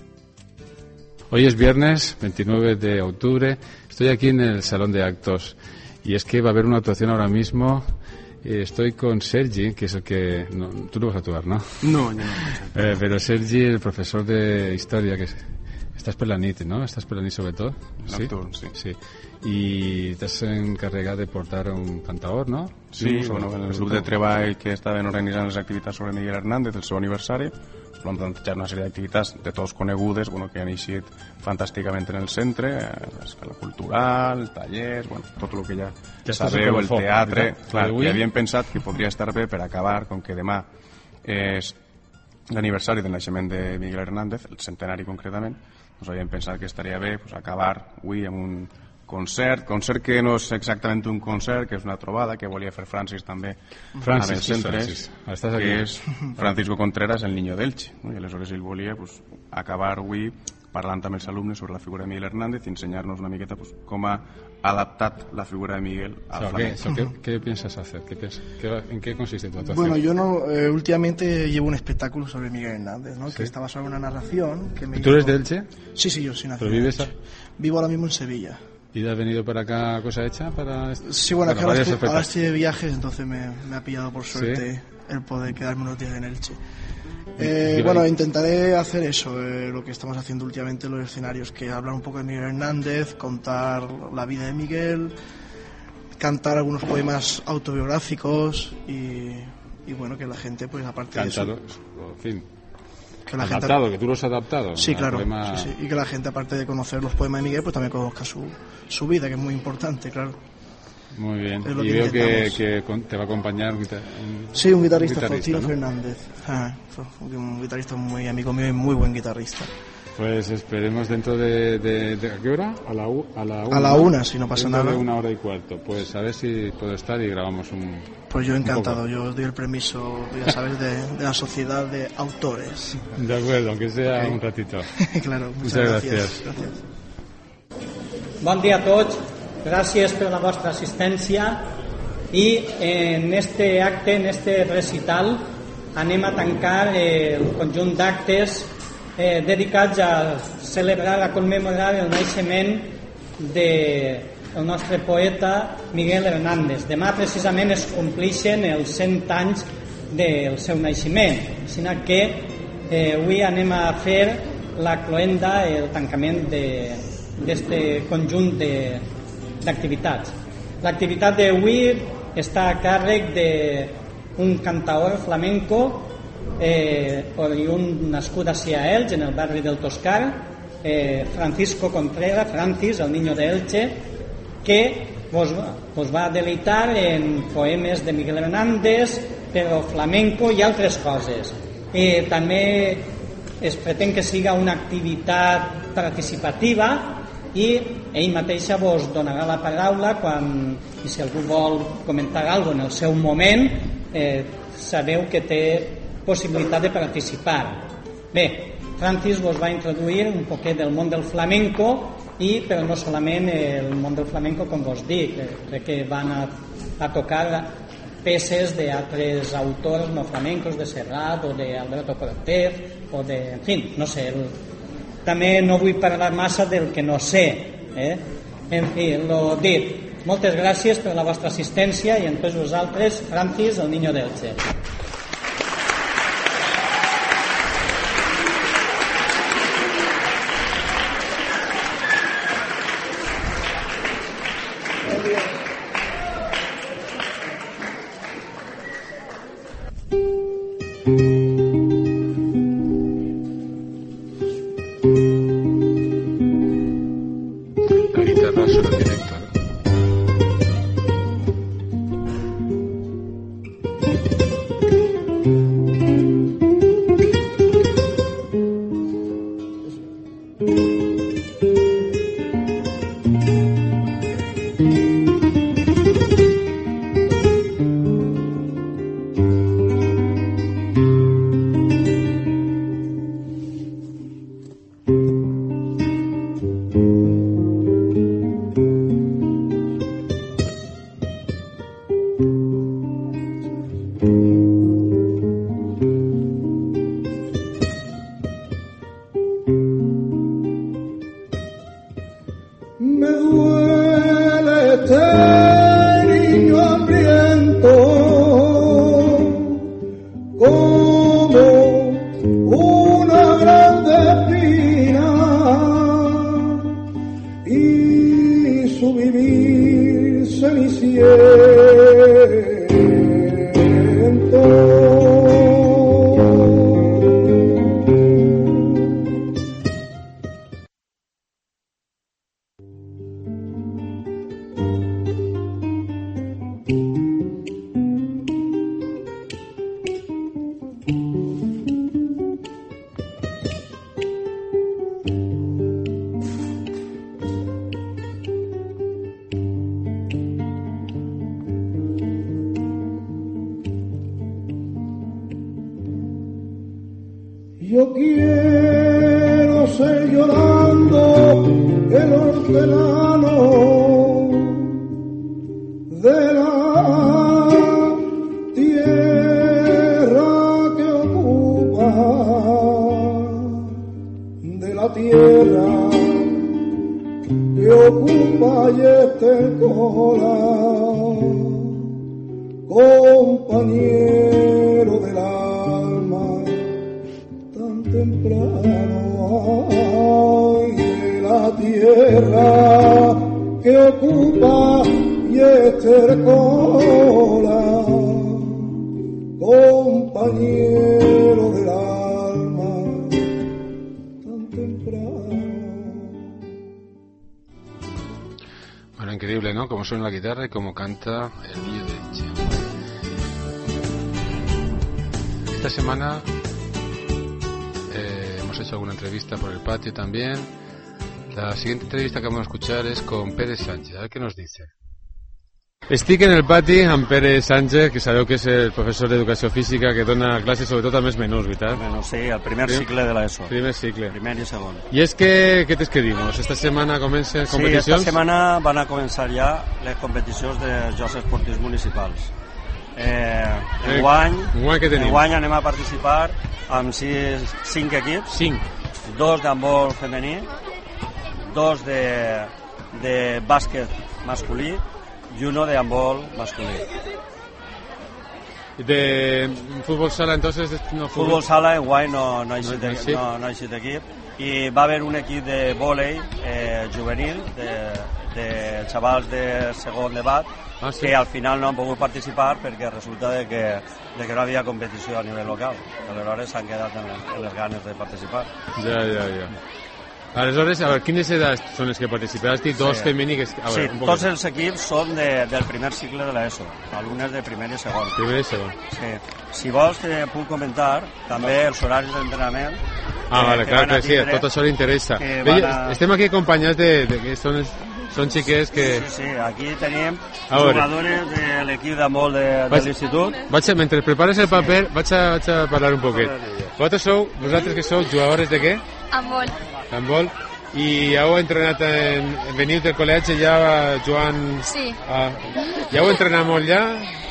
Hoy es viernes 29 de octubre, estoy aquí en el salón de actos y es que va a haber una actuación ahora mismo. Estoy con Sergi, que es el que... No, tú no vas a actuar, ¿no? No, yo no. Pero Sergi, el profesor de historia, que estás per la nit, ¿no? Estás per la nit sobretot? Sí? Sí. I t'has encarregat de portar un cantador, no? Sí, bueno, en el grup de treball que estaven organitzant les activitats sobre Miguel Hernández, el seu aniversari, vam plantejar una sèrie d'activitats de tots conegudes, bueno, que han eixit fantàsticament en el centre, l'escala cultural, tallers, bueno, tot el que ja sabeu, el teatre. Clar, i havíem pensat que podria estar bé per acabar, com que demà és l'aniversari del naixement de Miguel Hernández, el centenari concretament, doncs havíem pensat que estaria bé pues, acabar avui amb un concert que no és exactament un concert, que és una trobada que volia fer Francis també amb el centre, que és Francisco Contreras, el niño d'Elche, no? I aleshores ell volia pues, acabar avui parlant amb els alumnes sobre la figura de Miguel Hernández i ensenyar-nos una miqueta pues, com ha adaptat la figura de Miguel al flamenco. ¿Qué piensas hacer? ¿En qué consiste tu actuación? Bueno, yo no, últimamente llevo un espectáculo sobre Miguel Hernández, ¿no? ¿Sí? Que está basado en una narración que me ¿Tú eres de Elche? Sí, yo soy nacido. ¿Pero vives Vivo ahora mismo en Sevilla. ¿Y has venido para acá cosa hecha? Sí, bueno, que ahora estoy de viajes, entonces me ha pillado por suerte el poder quedarme unos días en Elche. Bueno, intentaré hacer eso, lo que estamos haciendo últimamente en los escenarios, que hablar un poco de Miguel Hernández, contar la vida de Miguel, cantar algunos poemas autobiográficos y bueno, que la gente, pues aparte de eso... En fin... Que tú los has adaptado. Sí, claro. Sí. Y que la gente, aparte de conocer los poemas de Miguel, pues también conozca su vida, que es muy importante, claro. Muy bien. Y veo que te va a acompañar un guitarrista, Faustino, ¿no? Fernández. Un guitarrista muy amigo mío y muy buen guitarrista. Pues esperemos dentro de ¿a qué hora? A la una, si no pasa nada. De 1:15. Pues a ver si puedo estar y grabamos un... Pues yo encantado, yo doy el permiso, ya sabes, de la sociedad de autores. De acuerdo, aunque sea un ratito. Claro, muchas gracias. Bon dia a tots, gràcies per la vostra assistència i en este acte, en este recital, anem a tancar el conjunt d'actes dedicats a celebrar, a commemorar el naixement del nostre poeta Miguel Hernández. Demà precisament es complixen els 100 anys del seu naixement, així que avui anem a fer la cloenda, el tancament d'aquest conjunt d'activitats. L'activitat d'avui està a càrrec d'un cantaor flamenco oriunt nascut a Elche, en el barri del Toscar, Francisco Contreras, Francis, el niño de Elche, que vos va deleitar en poemes de Miguel Hernández, però flamenco i altres coses. També es pretén que siga una activitat participativa i ell mateixa vos donarà la paraula i si algú vol comentar alguna cosa en el seu moment, sabeu que té possibilitat de participar. Bé, Francis vos va introduir un poquet del món del flamenco, però no solament el món del flamenco, com vos dic, crec que van a tocar peces d'altres autors no flamencos, de Serrat o d'Alberto Cortés o de... en fi, no sé, també no vull parlar massa del que no sé, en fi, lo dit, moltes gràcies per la vostra assistència i en tots vosaltres, Francis, el niño d'Elche. Yo quiero ser llorando el hortelano de la tierra que ocupa, de la tierra que ocupa y estercola, compañero del alma tan temprano, ay, de la tierra que ocupa y estercola, compañero del alma tan temprano. Bueno, increíble, ¿no? Cómo suena la guitarra y cómo canta el niño de Elche. Esta semana hemos hecho alguna entrevista por el patio también. La siguiente entrevista que vamos a escuchar es con Pere Sánchez. A ver qué nos dice. Estic en el pati amb Pere Sánchez, que sabeu que és el professor d'Educació Física que dona classes sobretot a més menús, veritat? Bueno, sí, el primer cicle de l'ESO. Primer cicle. Primer i segon. I és que, què tens que dir-nos? Esta setmana comencen competicions? Sí, esta setmana van a començar ja les competicions dels Jocs Esportius Municipals. Enguany anem a participar amb 5 equips. 5. 2 d'handbol femení, 2 de bàsquet masculí i 1 de handbol masculí. De fútbol sala entonces no fútbol sala enguany no ha eixit equip i va haver un equip de vòlei juvenil de xavals de segon debat que al final no han pogut participar perquè resulta de que no havia competició a nivell local, aleshores s'han quedat en les ganes de participar. Ja. Aleshores, a veure, quines edats són les que participen? Has dit dos feminiques... Sí, tots els equips són del primer cicle de l'ESO, alumnes de primer i segon. Primer i segon. Sí. Si vols te puc comentar també els horaris d'entrenament. Vale, clar que sí, tot això li interessa. Estem aquí acompanyats de que són xiquets que... Sí, aquí tenim jugadores de l'equip d'handbol de l'institut. Mentre prepares el paper, vaig a parlar un poquet. Vosaltres que sou jugadores de què? Handbol. I heu entrenat, veniu del col·legi ja jugant... Sí. Ja heu entrenat molt ja?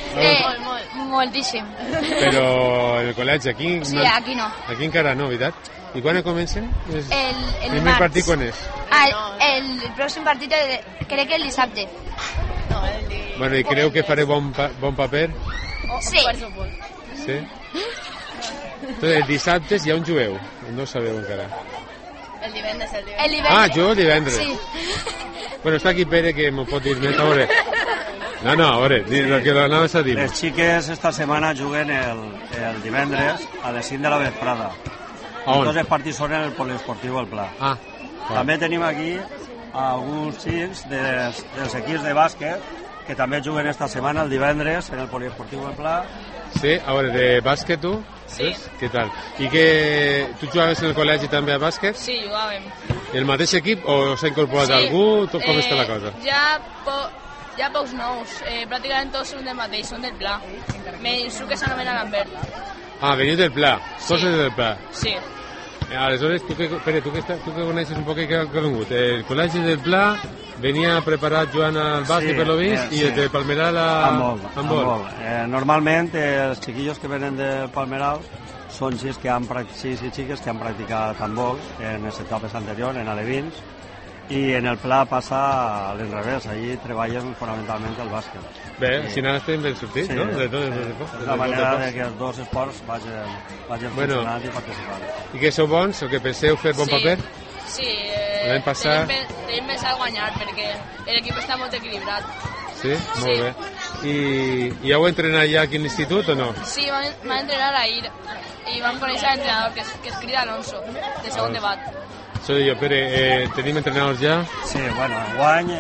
Moltíssim. Però en el col·legi, aquí... Sí, aquí no. Aquí encara no, veritat? I quan comencen? El primer partit quan és? El pròxim partit crec que el dissabte. Bueno, i creu que faré bon paper? Sí. Sí? Entonces, el dissabte ja on jugueu? No ho sabeu encara. El divendres. Jugueu el divendres. Sí. Bueno, està aquí Pere que m'ho pot dir més. A veure. No, a veure, el que l'anaves a dir. Les xiques esta setmana juguen el divendres a les 5 de la vesprada. Tots els partits són en el poliesportiu El Pla. També tenim aquí alguns xics dels equips de bàsquet que també juguen esta setmana el divendres en el poliesportiu El Pla. Sí, a veure, de bàsquet tu? Sí. Què tal? I que tu jugaves en el col·legi també a bàsquet? Sí, jugàvem. El mateix equip o s'ha incorporat algú? Com està la cosa? Ja pocs nous, pràcticament tots són del mateix, són del Pla. Menys un que s'anomena Lambert. Veniu del Pla, tots del Pla. Sí. Aleshores, tu que coneixes un poc que ha vengut, el col·legi del Pla venia preparat jugant al bàsquet per lo vist i el de Palmeral a handbol. Normalment els xiquillos que venen del Palmeral són xics i xiques que han practicat handbol en les etapes anteriors, en alevins, i en el Pla passa a l'enrevés, allí treballen fonamentalment el bàsquet. Bé, si no estem ben sortits, no? És la manera de que els dos esports vagin funcionant i participant. I que sou bons, o que penseu fer bon paper? Sí, l'any passat... tenim pensat guanyar perquè l'equip està molt equilibrat. Sí? Molt bé. I heu entrenat ja aquí a l'institut o no? Sí, vam entrenar ahir i vam conèixer l'entrenador que es crida Alonso, de segon debat. Soy yo, Pere, ¿tenim entrenadors ja? Sí, bueno, enguany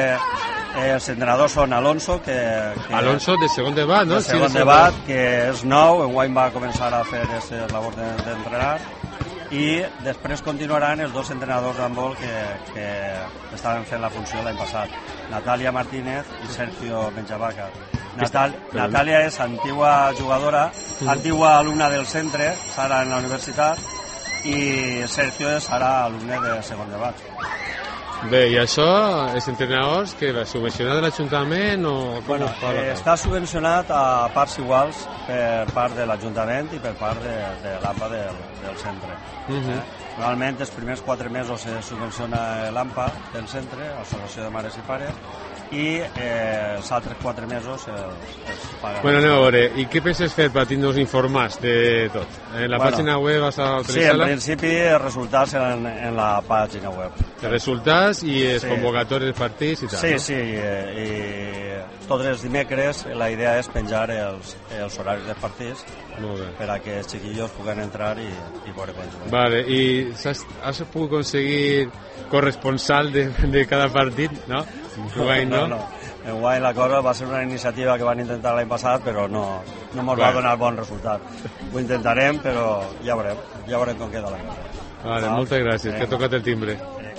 els entrenadors són Alonso, que Alonso de segon debat, no? De segon debat, que és nou, enguany va començar a fer aquesta labor d'entrenar, i després continuaran els dos entrenadors d'handbol que estaven fent la funció l'any passat, Natàlia Martínez i Sergio Benjavaca. Natàlia és antigua jugadora, antigua alumna del centre, ara en la universitat, i Sergio és ara alumne de segon debat. Bé, i això, els entrenadors, que va subvencionat de l'Ajuntament o... Bueno, està subvencionat a parts iguals per part de l'Ajuntament i per part de l'AMPA del centre. Normalment els primers 4 mesos se subvenciona l'AMPA del centre, Associació de Mares i Pares, i els altres 4 mesos es paguen. Bueno, anem a veure, i què penses fer per tindre-nos informats de tot? En la pàgina web vas a utilitzar-la? Sí, en principi els resultats en la pàgina web. Els resultats i els convocatoris dels partits i tal, sí, no? Sí, i tots els dimecres la idea és penjar els horaris dels partits per a que els xiquillos puguen entrar i veure quan juguen. Vale, i has pogut aconseguir corresponsal de cada partit, no? No. Enguany la cosa va ser una iniciativa que van intentar l'any passat, però no ens va donar bon resultat. Ho intentarem, però ja veurem com queda la cosa. Vale, moltes gràcies, que ha tocat el timbre.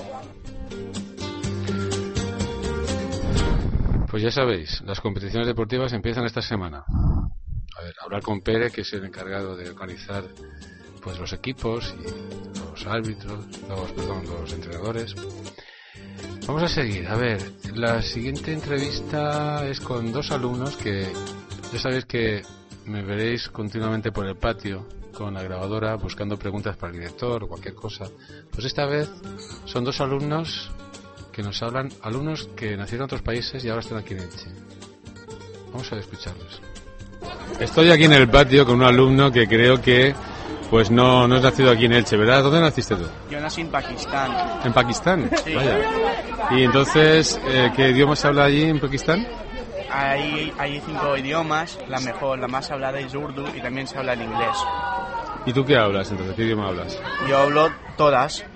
Pues ya sabéis, las competiciones deportivas empiezan esta semana. A ver, hablar con Pere, que es el encargado de organizar pues los equipos y los árbitros, los entrenadores. Vamos a seguir. A ver, la siguiente entrevista es con dos alumnos que ya sabéis que me veréis continuamente por el patio con la grabadora buscando preguntas para el director o cualquier cosa. Pues esta vez son dos alumnos que nos hablan, alumnos que nacieron en otros países y ahora están aquí en Elche. Vamos a escucharlos. Estoy aquí en el patio con un alumno que creo que pues no es nacido aquí en Elche, ¿verdad? ¿Dónde naciste tú? Yo nací en Pakistán. ¿En Pakistán? Sí. Vaya. Y entonces, ¿qué idioma se habla allí en Pakistán? Hay 5 idiomas, la más hablada es Urdu y también se habla el inglés. ¿Y tú qué hablas entonces? ¿Qué idioma hablas? Yo hablo todas,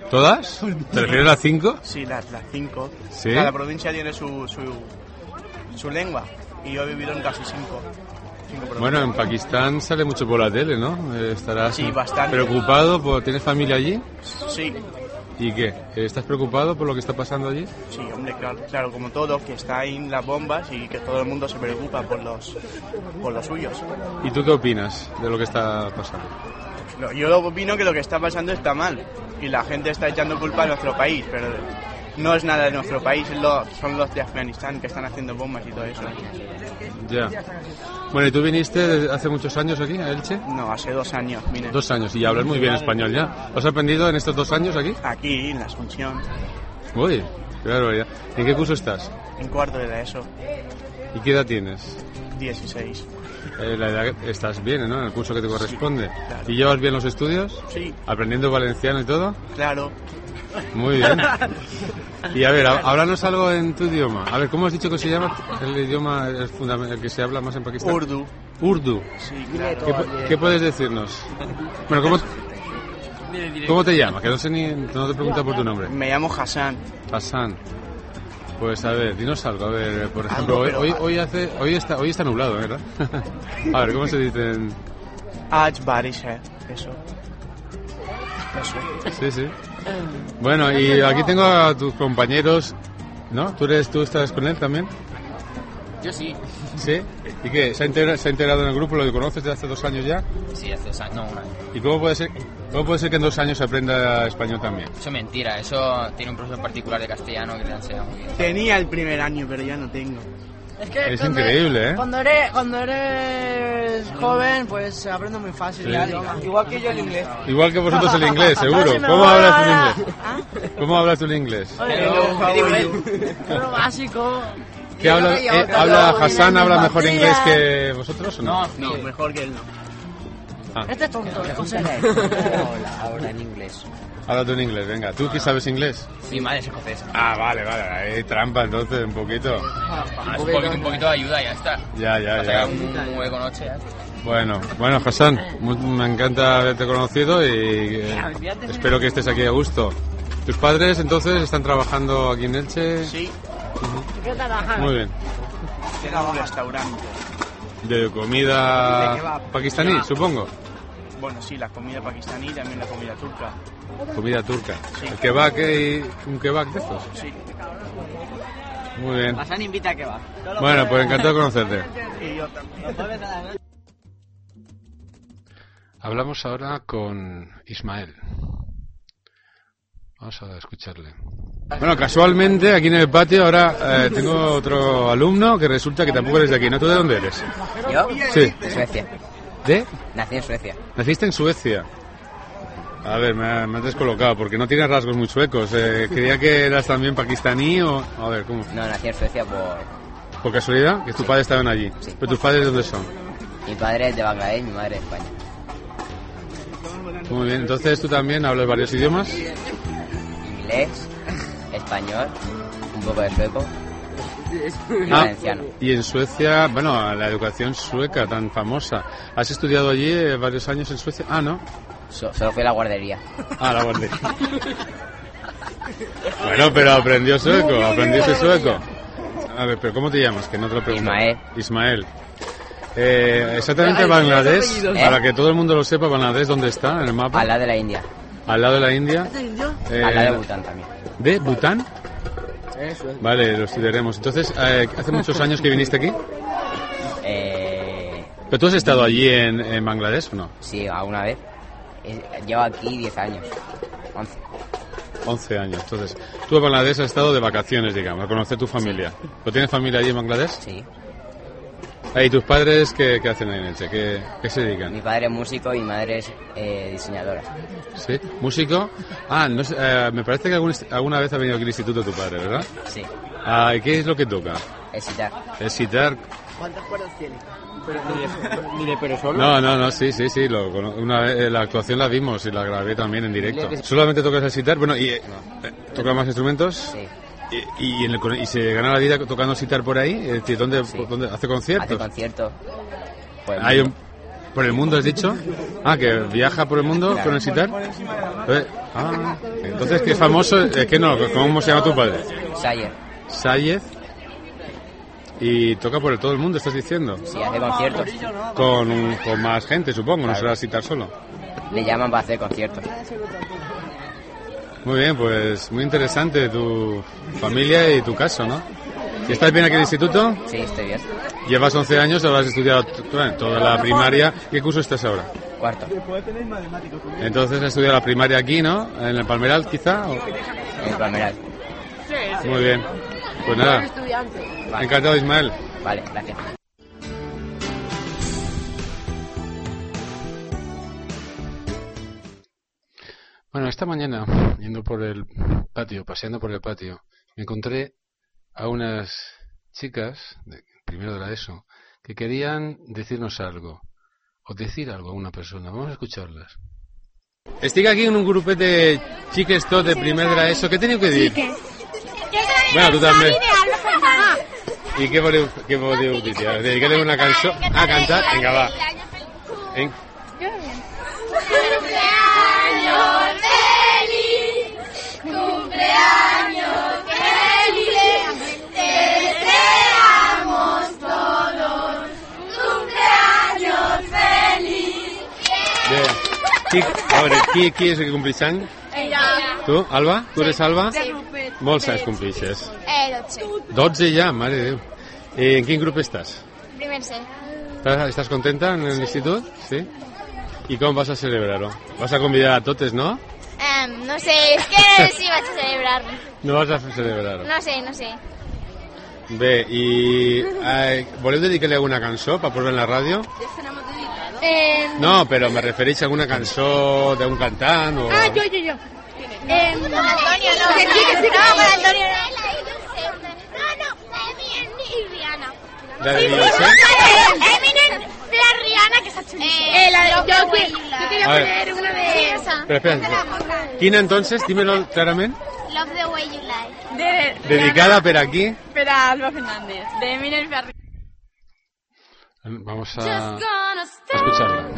¿Todas? ¿Te refieres a las 5? Sí, las 5. ¿Sí? Cada provincia tiene su lengua y yo he vivido en casi 5. Bueno, en Pakistán sale mucho por la tele, ¿no? ¿Estarás bastante. preocupado? ¿Tienes familia allí? Sí. ¿Y qué? ¿Estás preocupado por lo que está pasando allí? Sí, hombre, claro, como todo, que está en las bombas y que todo el mundo se preocupa por los suyos. ¿Y tú qué opinas de lo que está pasando? Yo opino que lo que está pasando está mal y la gente está echando culpa a nuestro país, pero no es nada de nuestro país, son los de Afganistán que están haciendo bombas y todo eso. Ya. Bueno, ¿y tú viniste hace muchos años aquí, a Elche? No, hace 2 años vine. 2 años, y hablas muy bien español ya. ¿Lo has aprendido en estos 2 años aquí? Aquí, en la Asunción. Uy, claro, ya. ¿En qué curso estás? En cuarto de la ESO. ¿Y qué edad tienes? 16. La edad, estás bien, ¿no? En el curso que te corresponde. Sí, claro. ¿Y llevas bien los estudios? Sí. ¿Aprendiendo valenciano y todo? Claro. Muy bien. Y a ver, háblanos algo en tu idioma. A ver, ¿cómo has dicho que se llama el idioma el que se habla más en Pakistán? Urdu. Urdu. Sí, claro. ¿Qué puedes decirnos? Bueno, ¿cómo te llamas? Que no sé no te pregunto por tu nombre. Me llamo Hassan. Hassan. Pues a ver, dinos algo. A ver, por ejemplo, hoy está nublado, ¿verdad? A ver, ¿cómo se dice? Aaj barish hai. Eso. Sí. Bueno, y aquí tengo a tus compañeros, ¿no? ¿Tú estás con él también? Yo sí. ¿Sí? ¿Y qué? ¿Se ha integrado en el grupo? ¿Lo conoces desde hace 2 años ya? Sí, hace 2 años, no, 1 año. ¿Y cómo puede ser que en 2 años se aprenda español también? Eso es mentira, eso tiene un profesor particular de castellano que le enseña muy bien. Tenía el primer año, pero ya no tengo. Es increíble, ¿eh? Cuando eres joven, pues se aprende muy fácil. Sí. Igual que yo el inglés. Igual que vosotros el inglés, seguro. ¿Cómo hablas tú el inglés? ¿Cómo hablas tú el inglés? Lo básico. ¿Qué habla Hassan? ¿Habla mejor inglés que vosotros o no? No, mejor que él no. Este es tonto, Ahora en inglés. Habla tú en inglés, venga. ¿Tú qué sabes inglés? Mi madre es escocesa. Ah, vale. Hay trampa entonces, un poquito. Un poquito de ayuda, ya está. Ya. Un hueco noche, ya. Bueno, Hassan, me encanta haberte conocido y espero que estés aquí a gusto. ¿Tus padres entonces están trabajando aquí en Elche? Sí. ¿Qué trabajan? Muy bien. Tienen un restaurante. ¿De comida pakistaní, supongo? Bueno, sí, la comida pakistaní y también la comida turca. Comida turca. Sí. ¿El kebab un kebab de estos? Sí. Muy bien. Hassan invita a kebab. Bueno, pues encantado de conocerte. Y yo también. Hablamos ahora con Ismael. Vamos a escucharle. Bueno, casualmente aquí en el patio ahora tengo otro alumno que resulta que tampoco eres de aquí, ¿no? ¿Tú de dónde eres? ¿Yo? Sí. De Suecia. ¿De? Nací en Suecia. ¿Naciste en Suecia? A ver, me has descolocado porque no tienes rasgos muy suecos. Creía que eras también pakistaní o... A ver, ¿cómo? No, nací en Suecia ¿Por casualidad? ¿Que tus padres estaban allí? Sí. ¿Pero tus padres dónde son? Mi padre es de Bangladesh y mi madre de España. Muy bien, entonces tú también hablas varios idiomas. Inglés, español, un poco de sueco y valenciano. Y en Suecia, bueno, la educación sueca tan famosa. ¿Has estudiado allí varios años en Suecia? Ah, ¿no? Solo fui a la guardería. Ah, la guardería. Bueno, pero aprendiste sueco. A ver, pero ¿cómo te llamas? Que no te lo pregunto. Ismael. Exactamente Bangladesh, para que todo el mundo lo sepa, Bangladesh, ¿dónde está en el mapa? Al lado de la India. ¿Al lado de la India? Al lado de Bután también. ¿De Bután? Vale, lo estudiaremos. Entonces, ¿hace muchos años que viniste aquí? ¿Pero tú has estado allí en Bangladesh o no? Sí, alguna vez. Llevo aquí 10 años. 11 años. Entonces, tú en Bangladesh has estado de vacaciones, digamos, a conocer tu familia. Sí. ¿Pero tienes familia allí en Bangladesh? Sí. ¿Y tus padres qué hacen ahí en Elche? ¿Qué se dedican? Mi padre es músico y mi madre es diseñadora. ¿Sí? ¿Músico? No sé, me parece que alguna vez ha venido aquí al instituto tu padre, ¿verdad? Sí. ¿Y qué es lo que toca? El sitar. El sitar. ¿Cuántas cuerdas tiene? Pero solo. No, sí. Una vez, la actuación la vimos y la grabé también en directo. ¿Solamente tocas el sitar? Bueno, ¿y tocas más instrumentos? Sí. ¿Y se gana la vida tocando sitar por ahí? Es decir, ¿dónde hace conciertos? Hace conciertos. ¿Por el mundo has dicho? ¿Que viaja por el mundo con el sitar? Entonces, ¿qué famoso? ¿Cómo se llama tu padre? Sayed. Y toca por todo el mundo, ¿estás diciendo? Sí, hace conciertos. Con más gente, supongo, claro. No será citar solo. Le llaman para hacer conciertos. Muy bien, pues muy interesante tu familia y tu caso, ¿no? ¿Y estás bien aquí en el instituto? Sí, estoy bien. Llevas 11 años, habrás estudiado toda la primaria. ¿Qué curso estás ahora? Cuarto. Entonces has estudiado la primaria aquí, ¿no? ¿En el Palmeral, quizá? En el Palmeral. Muy bien. Pues nada. Vale. Encantado, Ismael. Vale, gracias. Bueno, esta mañana, paseando por el patio, me encontré a unas chicas, primero de la ESO, que querían decirnos algo, o decir algo a una persona. Vamos a escucharlas. Estic aquí en un grupet de xiques tot de primer de la ESO. Què teniu que dir? Bueno, tu també. I què voleu dir? Dedicar-li una cançó? Ah, cantar? Vinga, va. Cumpleaños feliz, te deseamos todos. Cumpleaños feliz. A veure, qui és el que compleix any? Tu, Alba? Tu eres Alba? Molts anys compleixes. 12. 12 ja, mare de Déu. ¿En quin grup estàs? Primer C. ¿Estás contenta en el institut? Sí. ¿Y cómo vas a celebrarlo? Vas a convidar a totes, no? No sé, és que sí vaig a celebrar. No vas a celebrar-ho? No sé. Bé, i voleu dedicar-li alguna cançó per posar en la ràdio? No, però me refereix a alguna cançó d'un cantant o... Jo. Antonio, no. Con Antonio no. ¿La de Beyoncé? Eminem, la Rihanna, que está chulísima. Yo quería poner una de esa. Pero espera, ¿quién entonces? Dímelo claramente. Love the way you lie. Dedicada per aquí. Per a Alba Fernández, de Eminem y Rihanna. Vamos a escucharla.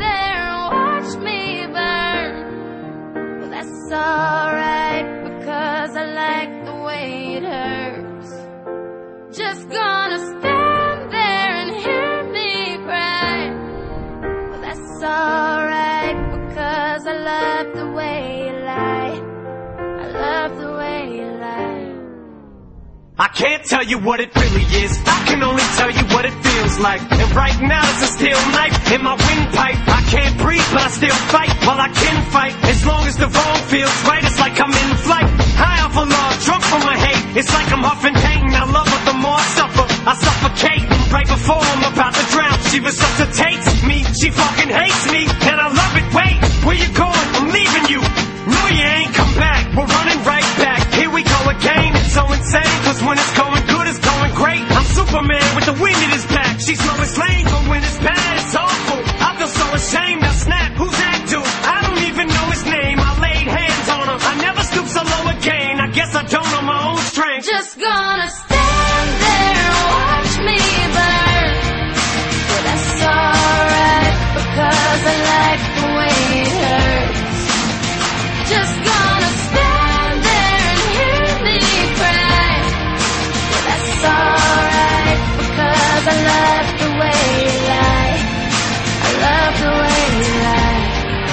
That's alright, because I like the way it hurts. Just gonna stand there and hear me cry. Well, that's alright, because I love the way you lie. I love the way you lie. I can't tell you what it really is, I can only tell you what it feels like. And right now it's a steel knife in my windpipe. I can't breathe but I still fight, while I can fight. As long as the wrong feels right, it's like I'm in flight. High off of love, drunk from my hate. It's like I'm huffing pain, I love her the more I suffer. I suffocate, right before I'm about to drown. She resuscitates me, she fucking hates me, and I love it. Wait, where you going? I'm leaving you. No, you ain't come back, we're running right back. Here we go again, it's so insane, cause when it's going good, it's going great. I'm Superman with the wind in his back. She's Lois Lane, but when it's bad, it's awful. I feel so ashamed, now snap, who's that dude? I don't even know his name, I laid hands on him. I never stoop so low again, I guess I don't know my own strength. Just gonna stand there and watch me burn. But that's alright, because I like the way it hurts. Just gonna stand there and hear me cry. But that's alright, because I love the way you lie. I love the way you lie.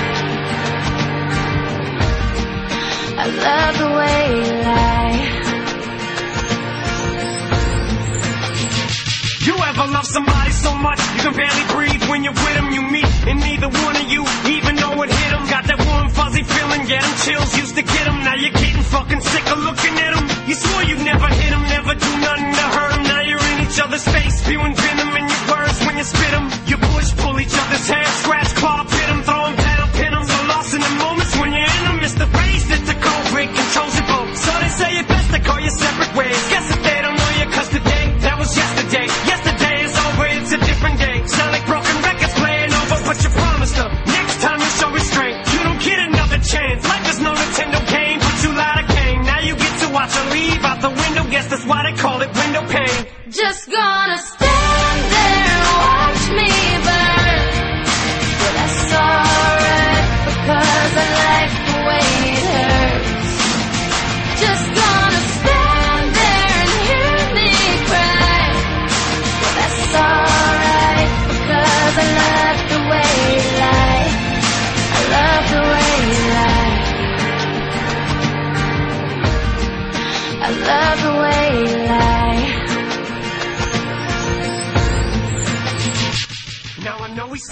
I love the way you lie. You ever love somebody so much you can barely breathe when you're with them? You meet and neither one of you even know it hit them. Got that warm fuzzy feeling, get them chills, used to get them. Now you're getting fucking sick of looking at them. You swore you'd never hit them, never do nothing to hurt them. Now you're in each other's face, spewing venom in your words when you spit them. You push, pull each other's hair, scratch, claw, pit them, throw them down, pin them. So lost in the moments when you're in them. It's the race that the cold break controls your boat. So they say it best to call you separate ways. Guess if they don't know you, cause today, that was yesterday. Yesterday is over, it's a different day. Sound like broken records playing over, but you promised her next time you show restraint, you don't get another chance. Life is no Nintendo game, but you lied again. Now you get to watch her leave out the window. Guess that's why they call it window pane. Just gonna stand there and watch me burn. But that's alright, because I like the way it hurts.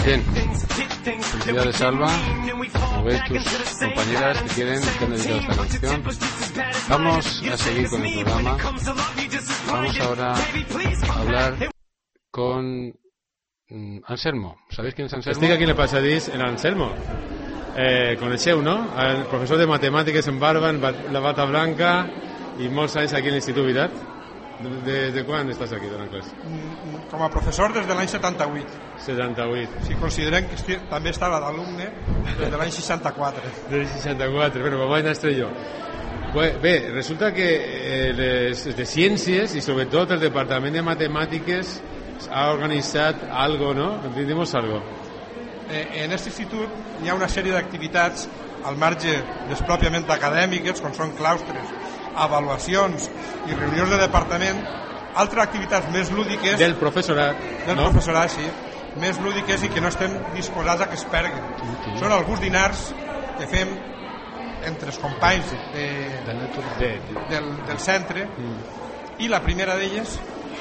Bien, felicidades Alba, como ves tus compañeras que quieren que han dedicado esta canción. Vamos a seguir con el programa. Vamos ahora a hablar con Anselmo. ¿Sabéis quién es Anselmo? Estic aquí en el passadís, en Anselmo. Coneixeu, no? El professor de matemàtiques en barba, en la bata blanca i molts anys aquí a l'Institut, veritat? Des de quan estàs aquí donant classe? Com a professor des de l'any 78. 78. Si considerem que també estava d'alumne des de l'any 64. Des del 64, bueno, com vaig nastre jo. Bé, resulta que les de ciències i sobretot el Departament de Matemàtiques ha organitzat algo, ¿no? Diguemos algo. En aquest institut hi ha una sèrie d'activitats al marge dels pròpiament acadèmiques, com són claustres, avaluacions i reunions de departament, altres activitats més lúdiques del professorat, sí, més lúdiques i que no estem disposats a que es perguen. Són alguns dinars que fem entre els companys del centre i la primera d'elles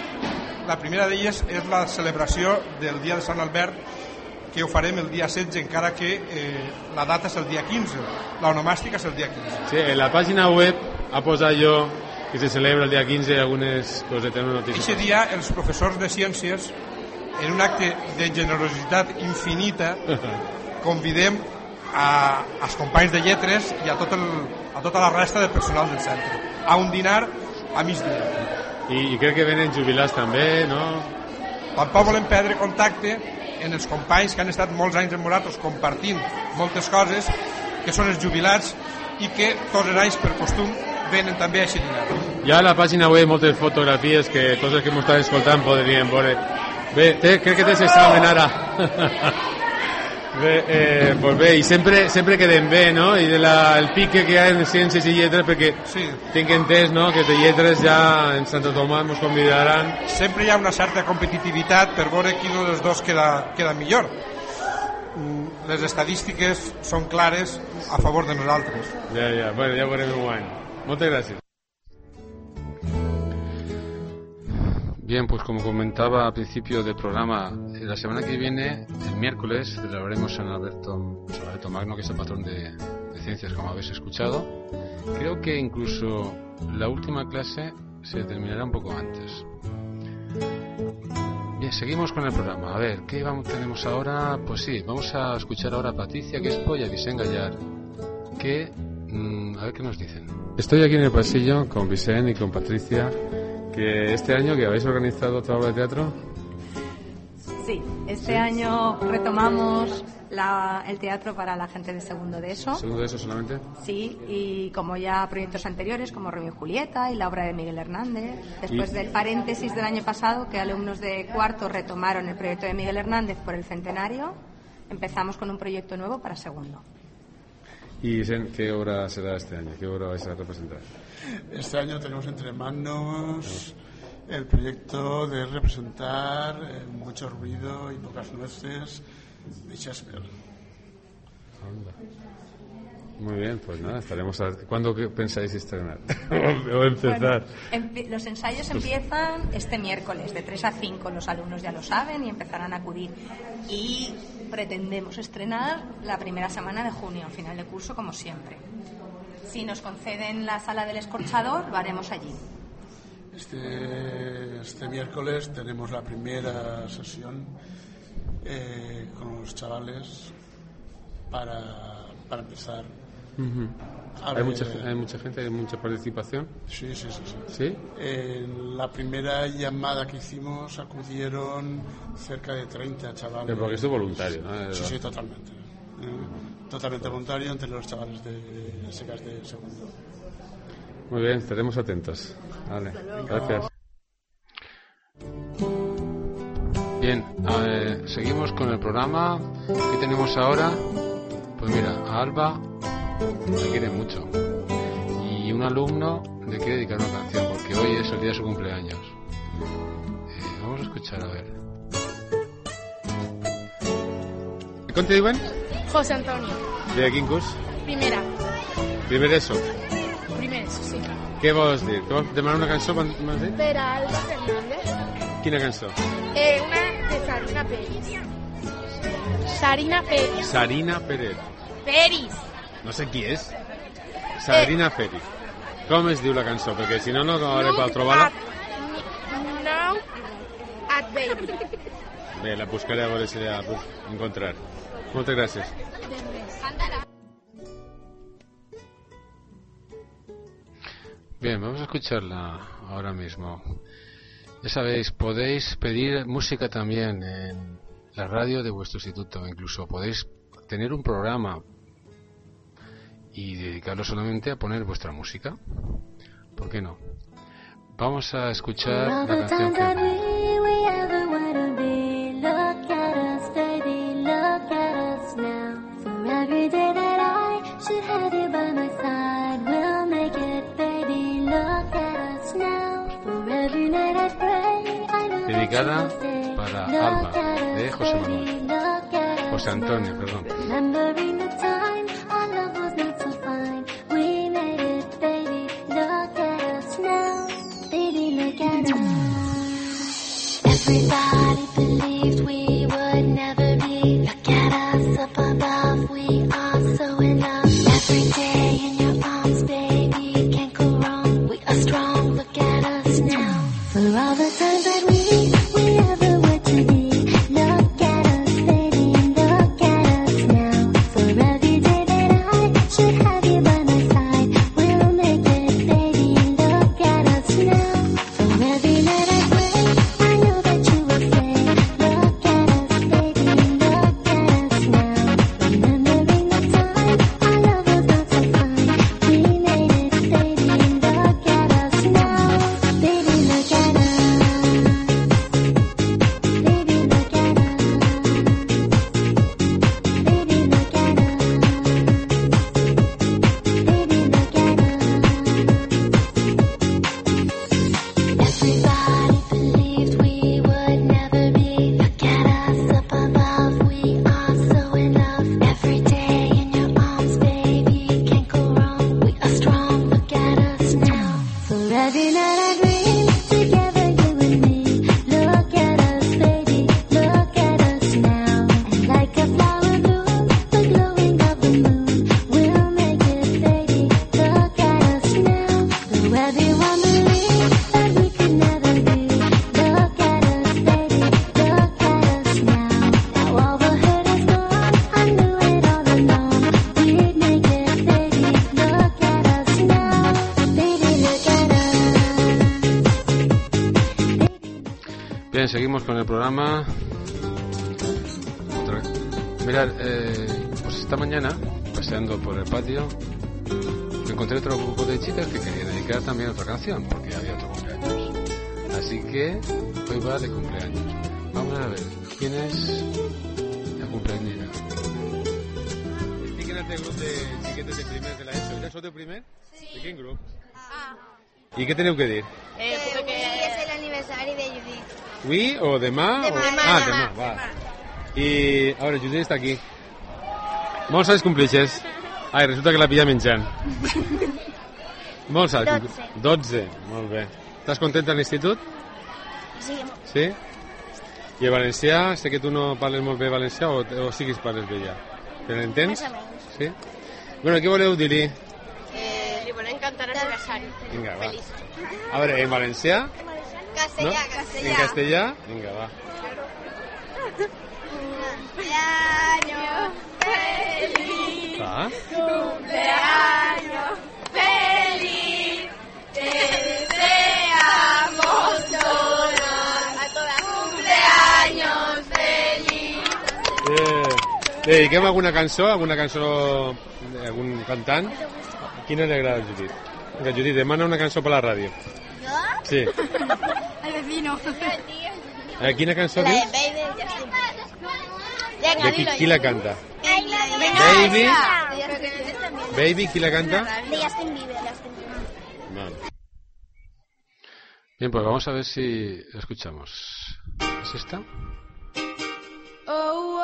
és la celebració del dia de Sant Albert, que ho farem el dia 16, encara que la data és el dia 15, l'onomàstica és el dia 15. Sí, en la pàgina web ha posat jo que se celebra el dia 15 algunes cosetes, una notícia. Aquest dia els professors de ciències, en un acte de generositat infinita, convidem als companys de lletres i a tota la resta de personal del centre a un dinar a migdia. I crec que venen jubilats també, no? Tampoc volem perdre contacte en els companys que han estat molts anys en nosaltres compartint moltes coses, que són els jubilats i que tots els anys per costum venen també a aquest dinar. Hi ha a la pàgina web moltes fotografies que tots els que m'ho estan escoltant podrien veure. Bé, crec que tens examen ara. Bé, pues bé, i sempre quedem bé, no? I el pique que hi ha en ciències i lletres, perquè tinc entès, no?, que de lletres ja en Santo Tomàs ens convidaran. Sempre hi ha una certa competitivitat per veure quin dels dos queda millor. Les estadístiques són clares a favor de nosaltres. Ja, bueno, ja veurem un any. Moltes gràcies. Bien, pues como comentaba al principio del programa, la semana que viene, el miércoles, celebraremos San Alberto Magno, que es el patrón de ciencias, como habéis escuchado. Creo que incluso la última clase se terminará un poco antes. Bien, seguimos con el programa. A ver, ¿qué tenemos ahora? Pues sí, vamos a escuchar ahora a Patricia Quespo y a Vicent Gallar, que a ver qué nos dicen. Estoy aquí en el pasillo con Vicent y con Patricia, que este año que habéis organizado otra obra de teatro. Sí, este año retomamos el teatro para la gente de segundo de ESO. ¿Segundo de ESO solamente? Sí, y como ya proyectos anteriores como Romeo y Julieta y la obra de Miguel Hernández, después del paréntesis del año pasado que alumnos de cuarto retomaron el proyecto de Miguel Hernández por el centenario, empezamos con un proyecto nuevo para segundo. ¿Y qué obra será este año? ¿Qué obra vais a representar? Este año tenemos entre manos el proyecto de representar Mucho ruido y pocas nueces de Shakespeare. Muy bien, pues nada, estaremos ¿cuándo pensáis estrenar? o empezar. Bueno, los ensayos empiezan este miércoles de 3 a 5, los alumnos ya lo saben y empezarán a acudir. Y pretendemos estrenar la primera semana de junio, final de curso como siempre. Si nos conceden la sala del Escorchador, lo haremos allí. Este miércoles tenemos la primera sesión con los chavales para empezar. ¿Hay mucha gente, hay mucha participación? Sí. ¿Sí? En la primera llamada que hicimos acudieron cerca de 30 chavales. Pero porque esto es voluntario, ¿no? Sí, totalmente. Totalmente voluntario entre los chavales de secas de segundo. Muy bien, estaremos atentos. Vale, gracias. Bien, seguimos con el programa. ¿Qué tenemos ahora? Pues mira, a Alba le quiere mucho y un alumno le quiere dedicar una canción porque hoy es el día de su cumpleaños. Vamos a escuchar, a ver. ¿Con te diuen? José Antonio. De quin curs? Primera. Primer ESO? Primer ESO, sí. Què vols dir? Què vols demanar una cançó? M'has dit? Per a Alba Fernández. Quina cançó? Una de Sabrina Pérez. Sarina Peris. Sarina Pérez. Peris. No sé qui és. Sarina Peris. Com es diu la cançó? Perquè si no, no acabaré per trobar-la. Now at baby. Bé, la buscaré a veure si la puc encontrar. Moltes gràcies. Bien, vamos a escucharla ahora mismo. Ya sabéis, podéis pedir música también en la radio de vuestro instituto. Incluso podéis tener un programa y dedicarlo solamente a poner vuestra música. ¿Por qué no? Vamos a escuchar la canción que... Dedicada para Alba, de José Manuel. José Antonio, perdón. Everybody believed we would never be. Look at us up above, we are so in love. Every day in your arms, baby, can't go wrong. We are strong, look at us now. For all the times that we ever were to be. Look at us, baby, look at us now. For every day that I should have you by my side, we'll make it, baby, look at us now. For every night I pray, I know that you will say, look at us, baby, look at us now. Remembering the time our love was not so fine, we made it, baby, look at us now. Baby, look at us. Baby, look at us. Baby, look at us. Baby, look at us. Everybody believed we would never be. Look at us up above, we are so in love. Every day in your arms, baby, can't go wrong. We are strong, look at us now. For every night I dream, together you and me. Look at us, baby, look at us now. And like a flower bloom, the glowing of the moon, we'll make it, baby, look at us now. Though everyone believes that we could never be. Look at us, baby, look at us now. Now all the hurt is gone, I knew it all along. We'd make it, baby, look at us now. Baby, look at us. Bien, seguimos con el programa. Mirad, pues esta mañana, paseando por el patio, me encontré otro grupo de chicas que querían dedicar también otra canción, porque había otro cumpleaños. Así que hoy va de cumpleaños. Vamos a ver, ¿quién es la cumpleañera? Estic en este grup de xiquetes de primer de l'ESO. Ja sou de primer? Sí. De quin grup? I què teniu que dir? Porque es el aniversario de Judith. ¿Avui o demà? Demà, va. I, a veure, Judit està aquí. Molts anys complixes. Ai, resulta que la pilla menjant. Molts anys. 12. Molt bé. Estàs contenta a l'institut? Sí. Sí? I el valencià, sé que tu no parles molt bé valencià o sí que parles bé ja. Te l'entens? Més o menys. Sí? Bueno, què voleu dir-li? Li volem cantar aniversari. Vinga, va. Feliç. A veure, en valencià? Castellà, ¿No? castellà. ¿En castellà? Vinga, va. Cumpleaños feliz. Va. Cumpleaños feliz. Te deseamos todos. A todas. Cumpleaños feliz. Dediquem alguna cançó, algun cantant? Quina li agrada a Judit? Vinga, Judit, demana una cançó per la ràdio. ¿Yo? Sí. El vecino. Quina cançó La de dius? Baby de Justin Bieber. De qui la canta? Baby. Baby, qui la canta? De Justin Bieber. Vale. Bien, pues vamos a ver si la escuchamos. ¿Es esta? Oh,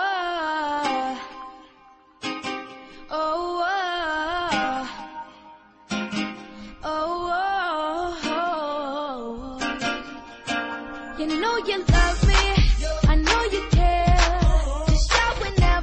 oh, oh, oh, oh, oh. You know you love me, I know you care. Just shout whenever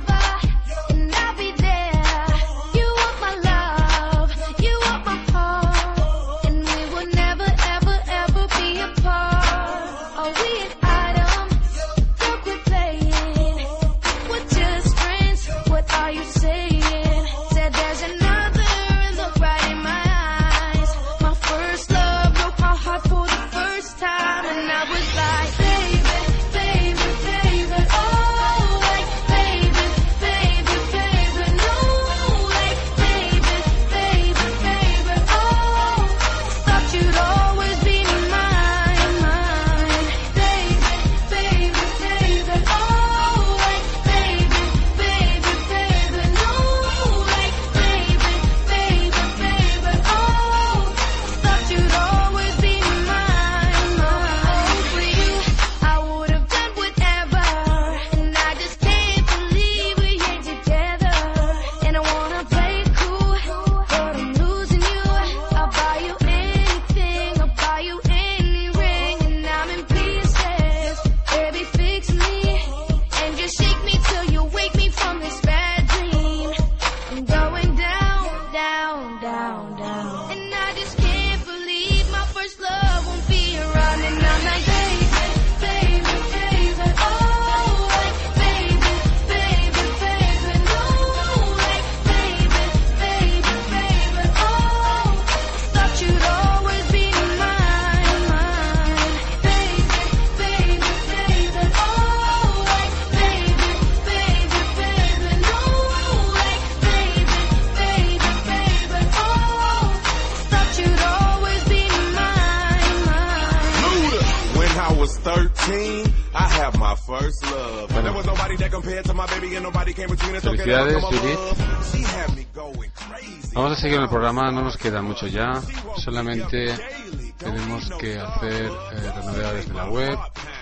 was 13, I had my first love. There was nobody that compared to my baby and nobody came between us. Felicidades, Judith. Vamos a seguir en el programa, no nos queda mucho ya. Solamente tenemos que hacer las novedades de la web.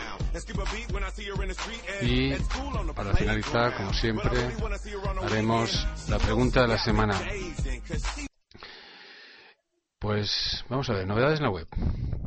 Y para finalizar, como siempre, haremos la pregunta de la semana. Pues vamos a ver, novedades en la web.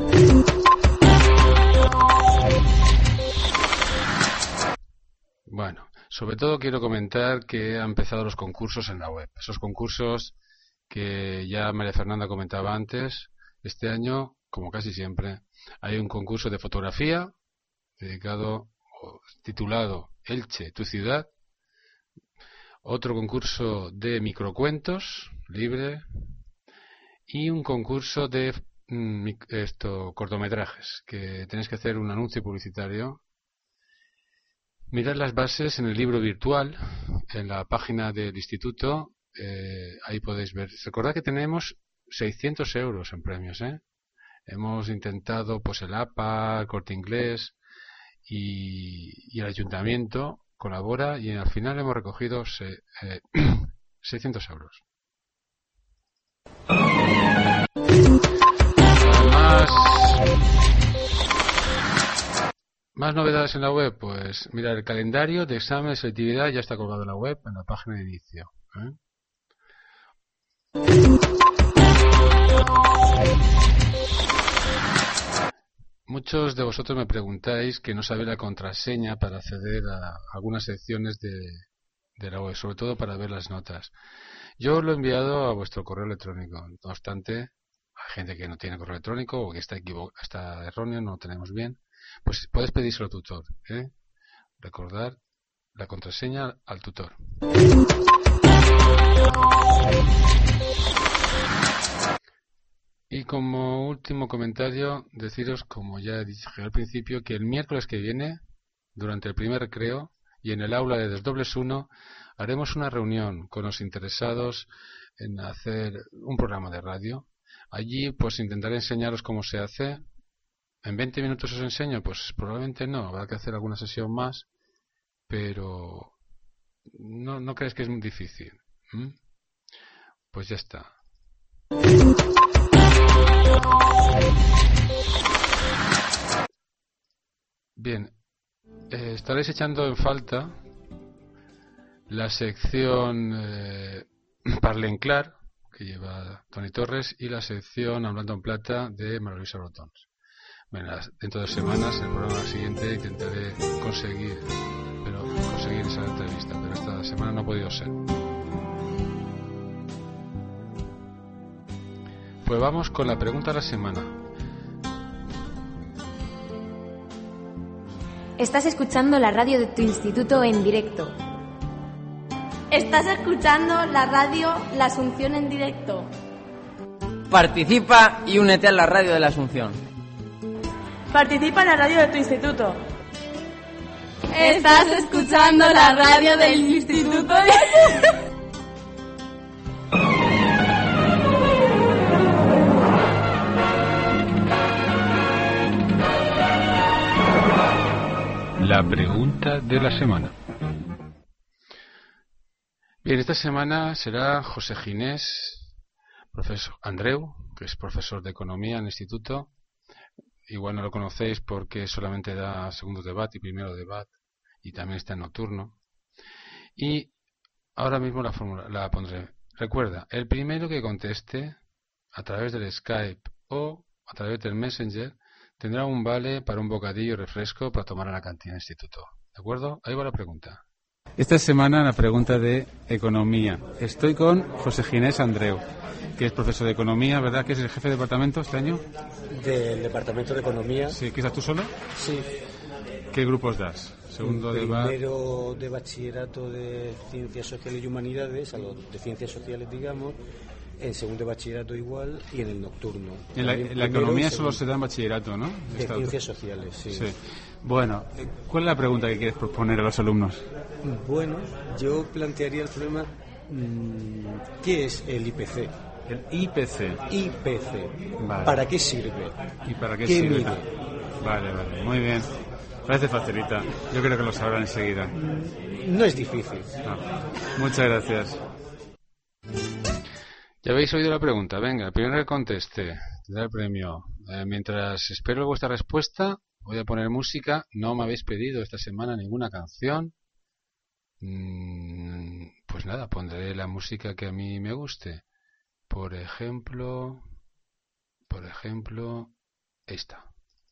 Bueno, sobre todo quiero comentar que han empezado los concursos en la web. Esos concursos que ya María Fernanda comentaba antes. Este año, como casi siempre, hay un concurso de fotografía dedicado o titulado Elche, tu ciudad. Otro concurso de microcuentos libre y un concurso de cortometrajes, que tenéis que hacer un anuncio publicitario. Mirad las bases en el libro virtual, en la página del instituto, ahí podéis ver. Recordad que tenemos 600 euros en premios, Hemos intentado, pues el APA, el Corte Inglés y el ayuntamiento colabora y al final hemos recogido 600 euros. Más novedades en la web, pues mira, el calendario de examen de selectividad ya está colgado en la web, en la página de inicio. Muchos de vosotros me preguntáis que no sabéis la contraseña para acceder a algunas secciones de la web, sobre todo para ver las notas. Yo lo he enviado a vuestro correo electrónico. No obstante, hay gente que no tiene correo electrónico o que está erróneo, no lo tenemos bien. Pues puedes pedírselo al tutor. Recordar la contraseña al tutor. Y como último comentario, deciros, como ya dije al principio, que el miércoles que viene, durante el primer recreo y en el aula de Desdobles 1, haremos una reunión con los interesados en hacer un programa de radio. Allí pues intentaré enseñaros cómo se hace. ¿En 20 minutos os enseño? Pues probablemente no, habrá que hacer alguna sesión más, pero no crees que es muy difícil. Pues ya está. Bien, estaréis echando en falta la sección Parlen Clar, que lleva Toni Torres, y la sección Hablando en Plata de María Luisa Brotons. Bueno, dentro de 2 semanas, en el programa siguiente, intentaré conseguir esa entrevista, pero esta semana no ha podido ser. Pues vamos con la pregunta de la semana. Estás escuchando la radio de tu instituto en directo. Estás escuchando la radio La Asunción en directo. Participa y únete a la radio de la Asunción. Participa en la radio de tu instituto. Estás escuchando la radio del instituto. La pregunta de la semana. Bien, esta semana será José Ginés, profesor Andreu, que es profesor de economía en el instituto. Igual no lo conocéis porque solamente da segundo debate y primero debate y también está en nocturno. Y ahora mismo la fórmula la pondré. Recuerda, el primero que conteste a través del Skype o a través del Messenger tendrá un vale para un bocadillo y refresco para tomar en la cantina del instituto. ¿De acuerdo? Ahí va la pregunta. Esta semana la pregunta de economía. Estoy con José Ginés Andreu, que es profesor de economía, ¿verdad? ¿Que es el jefe de departamento este año? Del departamento de economía. Sí, ¿que estás tú solo? Sí. ¿Qué grupos das? Segundo primero de bachillerato de Ciencias Sociales y Humanidades, a los de Ciencias Sociales, digamos. En segundo de bachillerato igual y en el nocturno. En la economía solo se da en bachillerato, ¿no? De Ciencias Sociales, sí. Bueno, ¿cuál es la pregunta que quieres proponer a los alumnos? Bueno, yo plantearía el problema, ¿qué es el IPC? El IPC. IPC. Vale. ¿Para qué sirve? ¿Y para qué sirve? Mide? Vale, muy bien. Parece facilita. Yo creo que lo sabrán enseguida. No es difícil. No. Muchas gracias. Ya habéis oído la pregunta. Venga, el primero que conteste tendrá el premio. Mientras espero vuestra respuesta, voy a poner música. No me habéis pedido esta semana ninguna canción. Pues nada, pondré la música que a mí me guste. Por ejemplo, esta.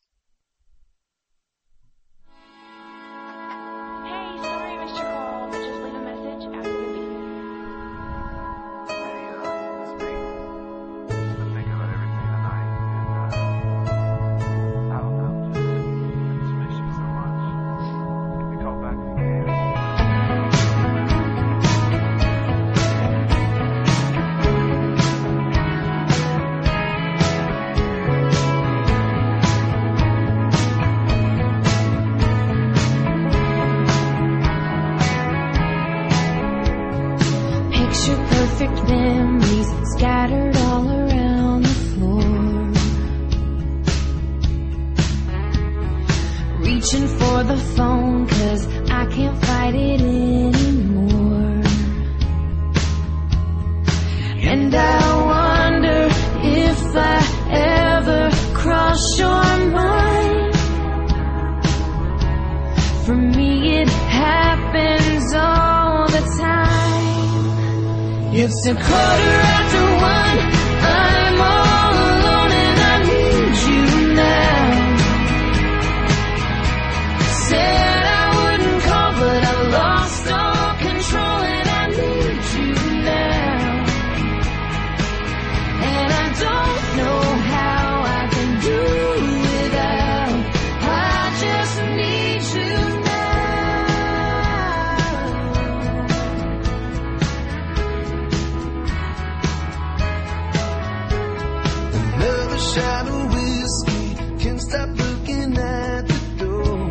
Memories scattered all around the floor, reaching for the phone 'cause I can't fight it anymore. And I wonder if I ever cross your mind. For me it happens all the time. It's 1:15, I'm all alone and I need you now. Said I wouldn't call but I lost all control and I need you now. And I don't know how I can do without, I just need you now. Shot of whiskey, can't stop looking at the door.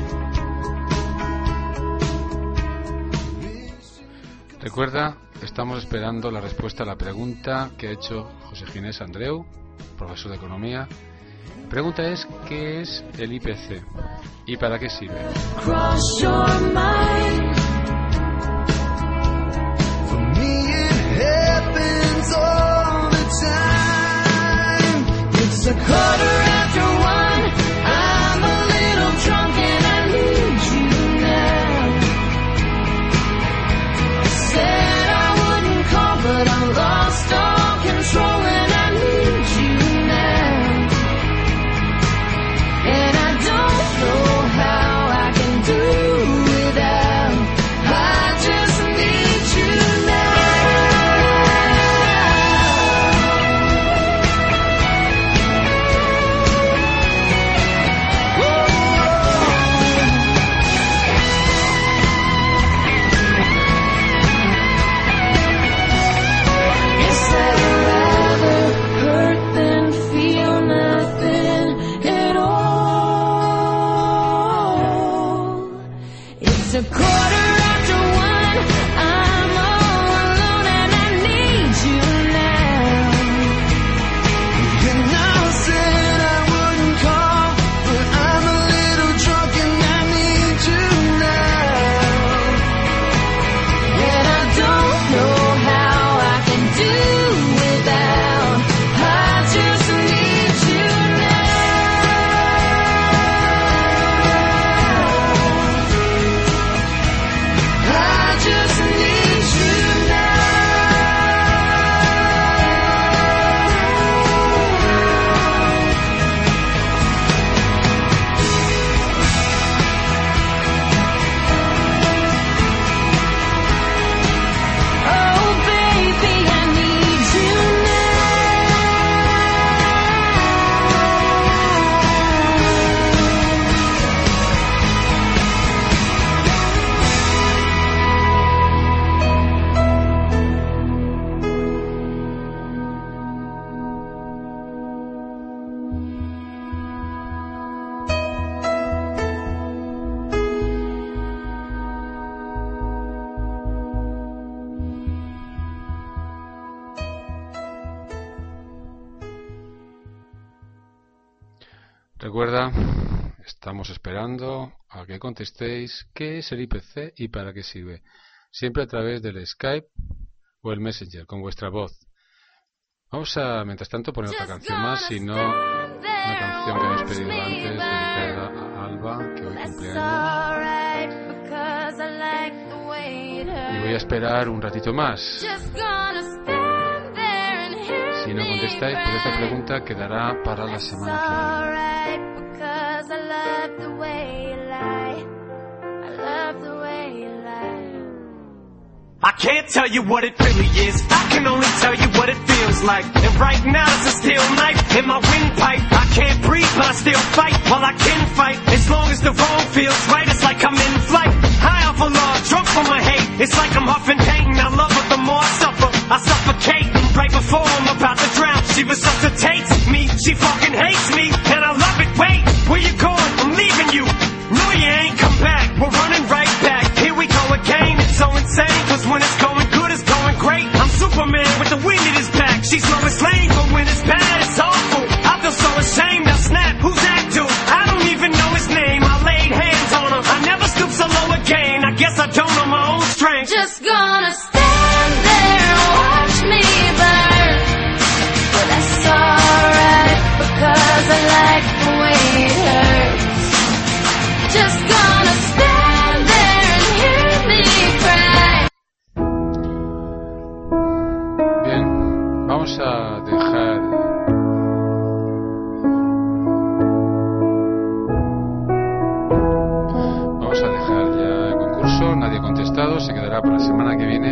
Recuerda, estamos esperando la respuesta a la pregunta que ha hecho José Ginés Andreu, profesor de Economía. La pregunta es, ¿qué es el IPC? ¿Y para qué sirve? Cross your mind. For me it happens all the time. It's 1:15, I'm a little drunk and I need you now. Said I wouldn't call but I lost all control and I need you now. And I don't know how I can do without, I just need you now. Recuerda, estamos esperando a que contestéis qué es el IPC y para qué sirve. Siempre a través del Skype o el Messenger, con vuestra voz. Vamos a, mientras tanto, poner otra canción más, si no, una canción que hemos pedido antes, dedicada a Alba, que hoy cumpleaños. Y voy a esperar un ratito más. Si no contestáis, pues esta pregunta quedará para la semana que viene. I can't tell you what it really is, I can only tell you what it feels like. And right now it's a steel knife in my windpipe. I can't breathe but I still fight, while I can fight. As long as the wrong feels right, it's like I'm in flight. High off of love, drunk from my hate. It's like I'm huffing pain, I love her the more I suffer. I suffocate, right before I'm about to drown. She resuscitates me, she fucking hates me, and I love it. Wait, where you going? I'm leaving you. No you ain't come back, we're running right back. Here we go again, it's so insane. Cause when it's going good, it's going great. I'm Superman with the wind in his back. She's Lois Lane, but when it's bad, it's awful. I feel so ashamed, I snap, who's that dude? I don't even know his name, I laid hands on him. I never stoop so low again, I guess I don't know my own strength. Just gonna stand there and watch me burn. But that's alright, because I like the way it hurts. Just gonna stand there and hear me cry. Bien, vamos a dejar ya el concurso. Nadie ha contestado, se quedará para la semana que viene.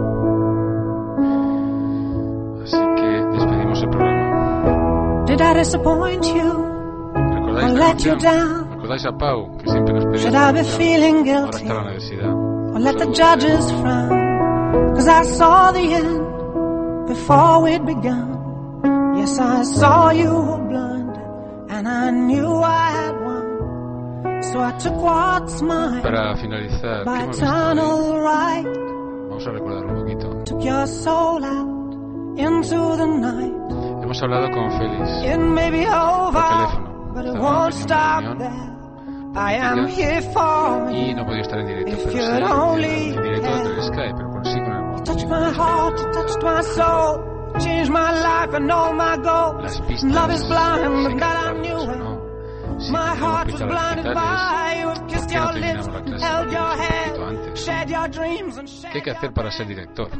Así que despedimos el programa. Did I disappoint you? ¿Recordáis la canción? ¿Recordáis a Pau, que siempre nos pedía? Should I be feeling Ahora guilty? está en la universidad. Or let the judges frown? Cause I saw the end before we'd begun. Yes, I saw you were blind, and I knew I had won. So I took what's mine Para finalizar, ¿qué by hemos visto hoy? eternal right. Vamos a recordar un poquito. Took your soul out into the night. Hemos hablado con Félix It may be over, por teléfono. but it Estaba won't en stop reunión there. I am here for y you. no podía estar en directo, If pero sí you'd only en directo desde el Skype, pero por sí con el móvil. touched my heart, you touched my soul, changed my life and all my goals. Las pistas, Love is blind, si but that I cantarlas knew o it. no. Si My tenemos heart was pistas blinded by recitales, you, ¿por kissed qué no your lips, terminamos la clase held your un poquito hand, antes? shared your dreams and ¿Qué hay que hacer para ser director?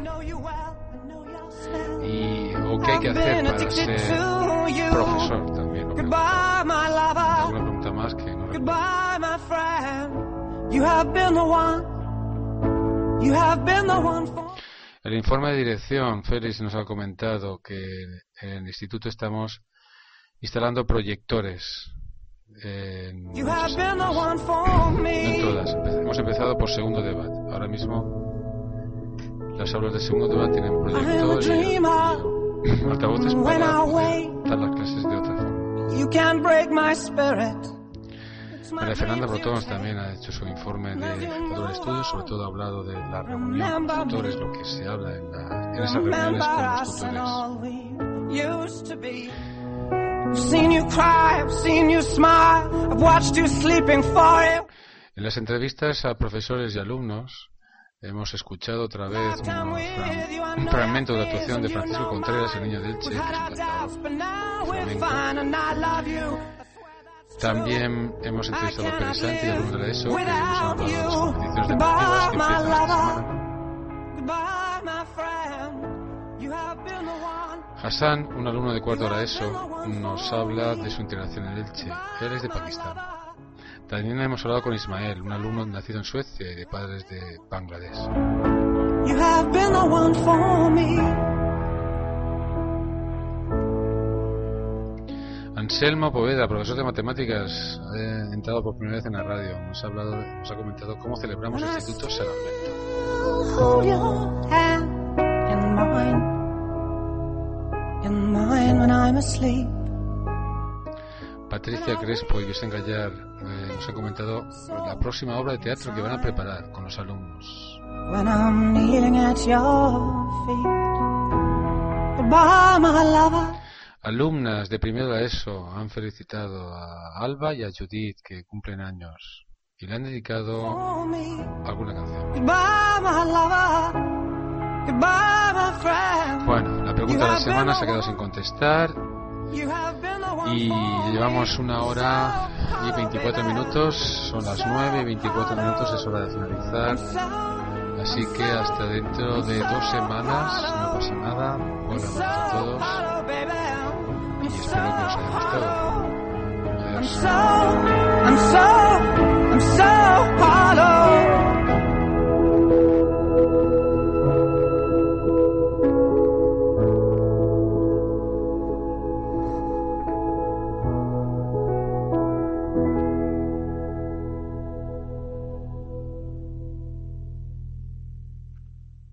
¿Y o qué hay que hacer para ser profesor también? Goodbye, my lover. Alguna pregunta más que no recuerdo. Goodbye, my friend. You have been the one. You have been the one for. El informe de dirección, Félix nos ha comentado que en el instituto estamos instalando proyectores en You have muchas been the aulas. one for No en me. todas. Hemos empezado por segundo debate. Ahora mismo las aulas de segundo debate tienen I am a proyectores dreamer. y altavoces When I para wake, dar las clases de otra forma. you can't break my spirit. María Fernanda Brotons también ha hecho su informe de todo el estudio, sobre todo ha hablado de la reunión con los tutores, lo que se habla en esas reuniones con los tutores. All we used to be. I've seen you cry, I've seen you smile, I've watched you sleeping for it. En las entrevistas a profesores y alumnos hemos escuchado otra vez un fragmento de la actuación de Francisco Contreras, el niño de Elche, que es encantado, flamenco. También hemos entrevistado a Pérez Santi, alumno de la ESO, que nos han hablado de las competiciones deportivas que empiezan esta semana. Hassan, un alumno de cuarto de la ESO, nos habla de su integración en Elche. Él es de Pakistán. También hemos hablado con Ismael, un alumno nacido en Suecia y de padres de Bangladesh. You have been the one for me. Anselmo Poveda, profesor de matemáticas, ha entrado por primera vez en la radio. Nos ha comentado cómo celebramos el Instituto Salamento. Hold your hand in mine when I'm asleep. Patricia Crespo y José Gallar nos han comentado la próxima obra de teatro que van a preparar con los alumnos. When I'm kneeling at your feet. Goodbye, my lover. alumnas de primero de ESO han felicitado a Alba y a Judith, que cumplen años, y le han dedicado alguna canción. Bueno, la pregunta de la semana se ha quedado sin contestar y llevamos 1 hora y 24 minutos, son las 9 y 24 minutos, es hora de finalizar, así que hasta dentro de 2 semanas, no pasa nada, buenas noches a todos y espero que os haya gustado. Adiós.